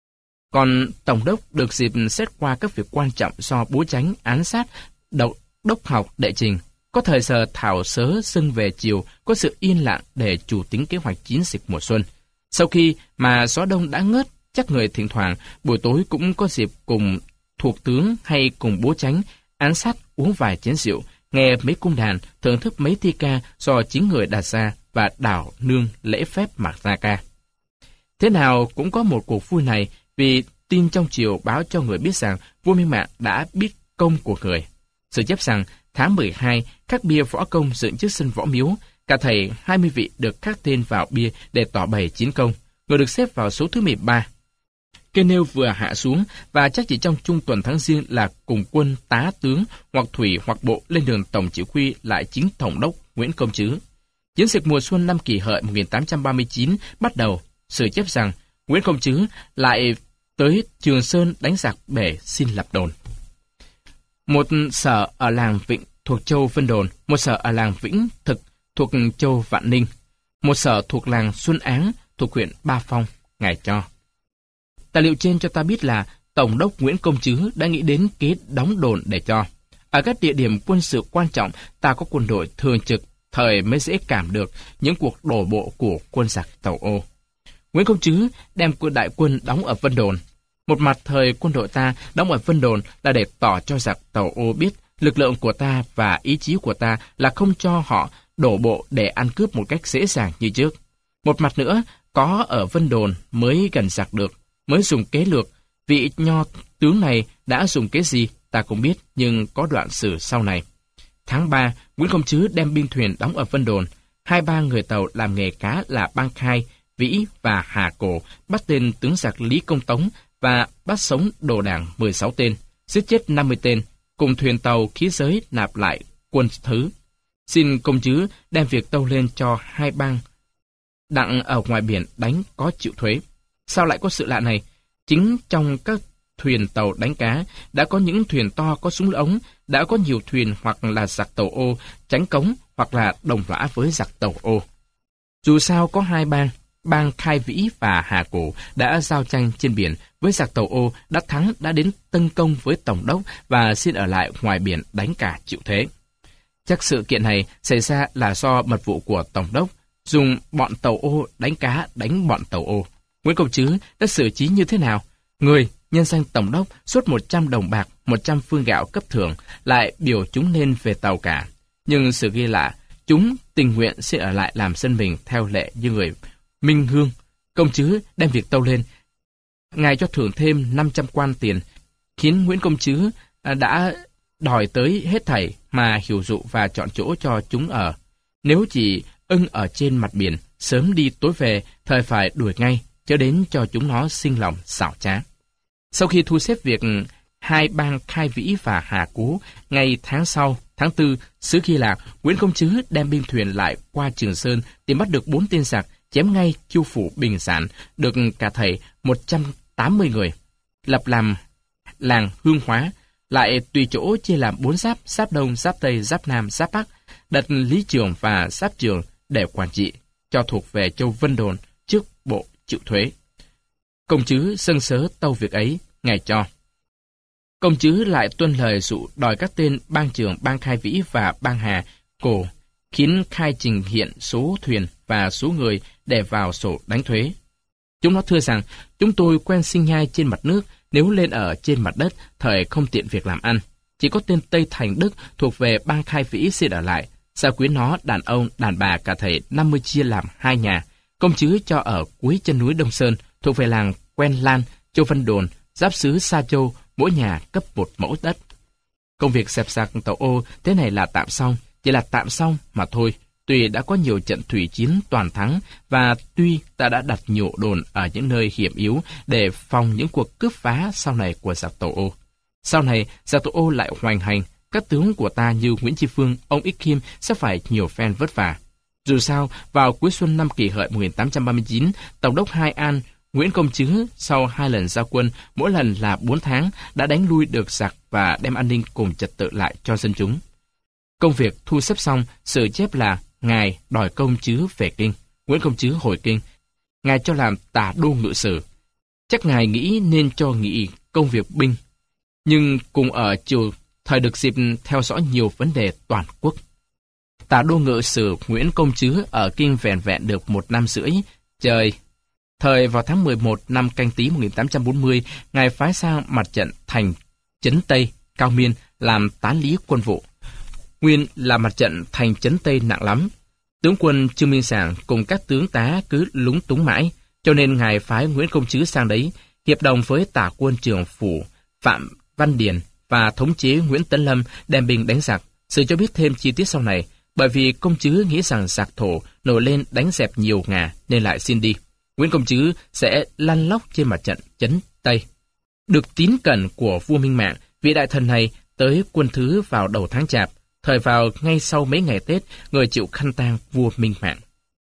Còn Tổng đốc được dịp xét qua các việc quan trọng do búa chánh, án sát, đốc học, đệ trình. Có thời giờ thảo sớ xưng về chiều, có sự yên lặng để chủ tính kế hoạch chiến dịch mùa xuân. Sau khi mà gió đông đã ngớt, chắc người thỉnh thoảng buổi tối cũng có dịp cùng thuộc tướng hay cùng búa chánh, án sát uống vài chén rượu, nghe mấy cung đàn, thưởng thức mấy thi ca do chính người đặt ra và đảo nương lễ phép mặc ra ca. Thế nào cũng có một cuộc vui này, vì tin trong triều báo cho người biết rằng vua Minh Mạng đã biết công của người. Sử chép rằng tháng 12, các bia võ công dựng trước sân võ miếu, cả thầy 20 vị được khắc tên vào bia để tỏ bày chiến công. Người được xếp vào số thứ 13. Cây nêu vừa hạ xuống và chắc chỉ trong trung tuần tháng Giêng là cùng quân tá tướng hoặc thủy hoặc bộ lên đường tổng chỉ huy lại chính Tổng đốc Nguyễn Công Trứ. Chiến dịch mùa xuân năm Kỷ Hợi 1839 bắt đầu. Sử chép rằng Nguyễn Công Trứ lại tới Trường Sơn đánh giặc để xin lập đồn. một sở ở làng Vịnh thuộc châu Vân Đồn, một sở ở làng Vĩnh Thực thuộc châu Vạn Ninh, một sở thuộc làng Xuân Áng thuộc huyện Ba Phong, Ngài cho. Tài liệu trên cho ta biết là Tổng đốc Nguyễn Công Trứ đã nghĩ đến kế đóng đồn để cho. Ở các địa điểm quân sự quan trọng, ta có quân đội thường trực, thời mới dễ cảm được những cuộc đổ bộ của quân giặc Tàu Ô. Nguyễn Công Trứ đem đại quân đóng ở Vân Đồn. Một mặt thời quân đội ta đóng ở Vân Đồn là để tỏ cho giặc Tàu Ô biết lực lượng của ta và ý chí của ta là không cho họ đổ bộ để ăn cướp một cách dễ dàng như trước. Một mặt nữa, có ở Vân Đồn mới gần giặc được, mới dùng kế lược. Vị nho tướng này đã dùng kế gì ta cũng biết, nhưng có đoạn sử sau này. Tháng 3, Nguyễn Công Trứ đem binh thuyền đóng ở Vân Đồn. 2-3 người Tàu làm nghề cá là Bang Khai, Vĩ và Hà Cổ bắt tên tướng giặc Lý Công Tống và bắt sống đồ đảng 16 tên, giết chết 50 tên, cùng thuyền tàu khí giới nạp lại quân thứ. Xin Công Trứ đem việc tâu lên cho 2 bang đặng ở ngoài biển đánh có chịu thuế. Sao lại có sự lạ này? Chính trong các thuyền tàu đánh cá đã có những thuyền to có súng ống, đã có nhiều thuyền hoặc là giặc Tàu Ô tránh cống hoặc là đồng lõa với giặc Tàu Ô. Dù sao có 2 bang, bang Khai Vĩ và Hà Cổ đã giao tranh trên biển với giặc Tàu Ô, đã thắng, đã đến tấn công với Tổng đốc và xin ở lại ngoài biển đánh cả chịu thế. Chắc sự kiện này xảy ra là do mật vụ của Tổng đốc dùng bọn Tàu Ô đánh cá đánh bọn Tàu Ô. Nguyễn Công Trứ đã xử trí như thế nào? Người nhân danh Tổng đốc suốt 100 đồng bạc, 100 phương gạo cấp thưởng, lại biểu chúng nên về tàu cả. Nhưng sự ghi lạ, chúng tình nguyện sẽ ở lại làm dân mình theo lệ như người minh hương. Công Trứ đem việc tâu lên. Ngài cho thưởng thêm 500 quan tiền, khiến Nguyễn Công Trứ đã đòi tới hết thảy mà hiểu dụ và chọn chỗ cho chúng ở. Nếu chỉ ưng ở trên mặt biển, sớm đi tối về, thời phải đuổi ngay, chớ đến cho chúng nó sinh lòng xảo trá. Sau khi thu xếp việc 2 bang Khai Vĩ và Hà Cố, ngày tháng sau, tháng 4, xứ Hy Lạp, Nguyễn Công Trứ đem binh thuyền lại qua Trường Sơn, tìm bắt được 4 tên giặc, chém ngay Chiêu Phủ Bình Sản, được cả thảy 180 người, lập làm làng Hương Hóa, lại tùy chỗ chia làm 4 giáp, giáp Đông, giáp Tây, giáp Nam, giáp Bắc, đặt Lý Trường và giáp Trường để quản trị, cho thuộc về châu Vân Đồn trước bộ chịu thuế. Công Trứ xưng sớ tâu việc ấy, ngài cho. Công Trứ lại tuân lời dụ đòi các tên bang trưởng bang Khai Vĩ và bang Hà Cổ, khiến khai trình hiện số thuyền và số người để vào sổ đánh thuế. Chúng nó thưa rằng, chúng tôi quen sinh nhai trên mặt nước, nếu lên ở trên mặt đất, thời không tiện việc làm ăn. Chỉ có tên Tây Thành Đức thuộc về bang Khai Vĩ xin ở lại. Sao quyến nó đàn ông, đàn bà cả thảy 50 chia làm 2 nhà. Công Trứ cho ở cuối chân núi Đông Sơn, thuộc về làng Quen Lan, châu Vân Đồn, giáp xứ Sa Châu, mỗi nhà cấp 1 mẫu đất. Công việc xẹp sạc Tàu Ô thế này là tạm xong, chỉ là tạm xong mà thôi. Tuy đã có nhiều trận thủy chiến toàn thắng và tuy ta đã đặt nhiều đồn ở những nơi hiểm yếu để phòng những cuộc cướp phá sau này của giặc Tàu Ô. Sau này, giặc Tàu Ô lại hoành hành, các tướng của ta như Nguyễn Tri Phương, ông Ích Khiêm sẽ phải nhiều phen vất vả. Dù sao, vào cuối xuân năm Kỷ Hợi 1839, Tổng đốc Hai An, Nguyễn Công Trứ sau 2 lần giao quân, mỗi lần là 4 tháng, đã đánh lui được giặc và đem an ninh cùng trật tự lại cho dân chúng. Công việc thu xếp xong, sự chép là ngài đòi Công Trứ về kinh, Nguyễn Công Trứ hồi kinh. Ngài cho làm tả đô ngự sử. Chắc ngài nghĩ nên cho nghỉ công việc binh, nhưng cùng ở triều thời được dịp theo dõi nhiều vấn đề toàn quốc. Tả đô ngự sử Nguyễn Công Trứ ở kinh vẹn vẹn được 1 năm rưỡi. Trời! Thời vào tháng 11 năm Canh Tý 1840, ngài phái sang mặt trận thành Trấn Tây, Cao Miên làm tán lý quân vụ. Nguyên là mặt trận thành Trấn Tây nặng lắm. Tướng quân Trương Minh Sảng cùng các tướng tá cứ lúng túng mãi, cho nên ngài phái Nguyễn Công Trứ sang đấy, hiệp đồng với tả quân trưởng phủ Phạm Văn Điền và thống chế Nguyễn Tấn Lâm đem binh đánh giặc. Sự cho biết thêm chi tiết sau này, bởi vì Công Trứ nghĩ rằng giặc Thổ nổi lên đánh dẹp nhiều ngà nên lại xin đi. Nguyễn Công Trứ sẽ lăn lóc trên mặt trận Trấn Tây. Được tín cẩn của vua Minh Mạng, vị đại thần này tới quân thứ vào đầu tháng Chạp, thời vào ngay sau mấy ngày Tết, người chịu khăn tang vua Minh Mạng.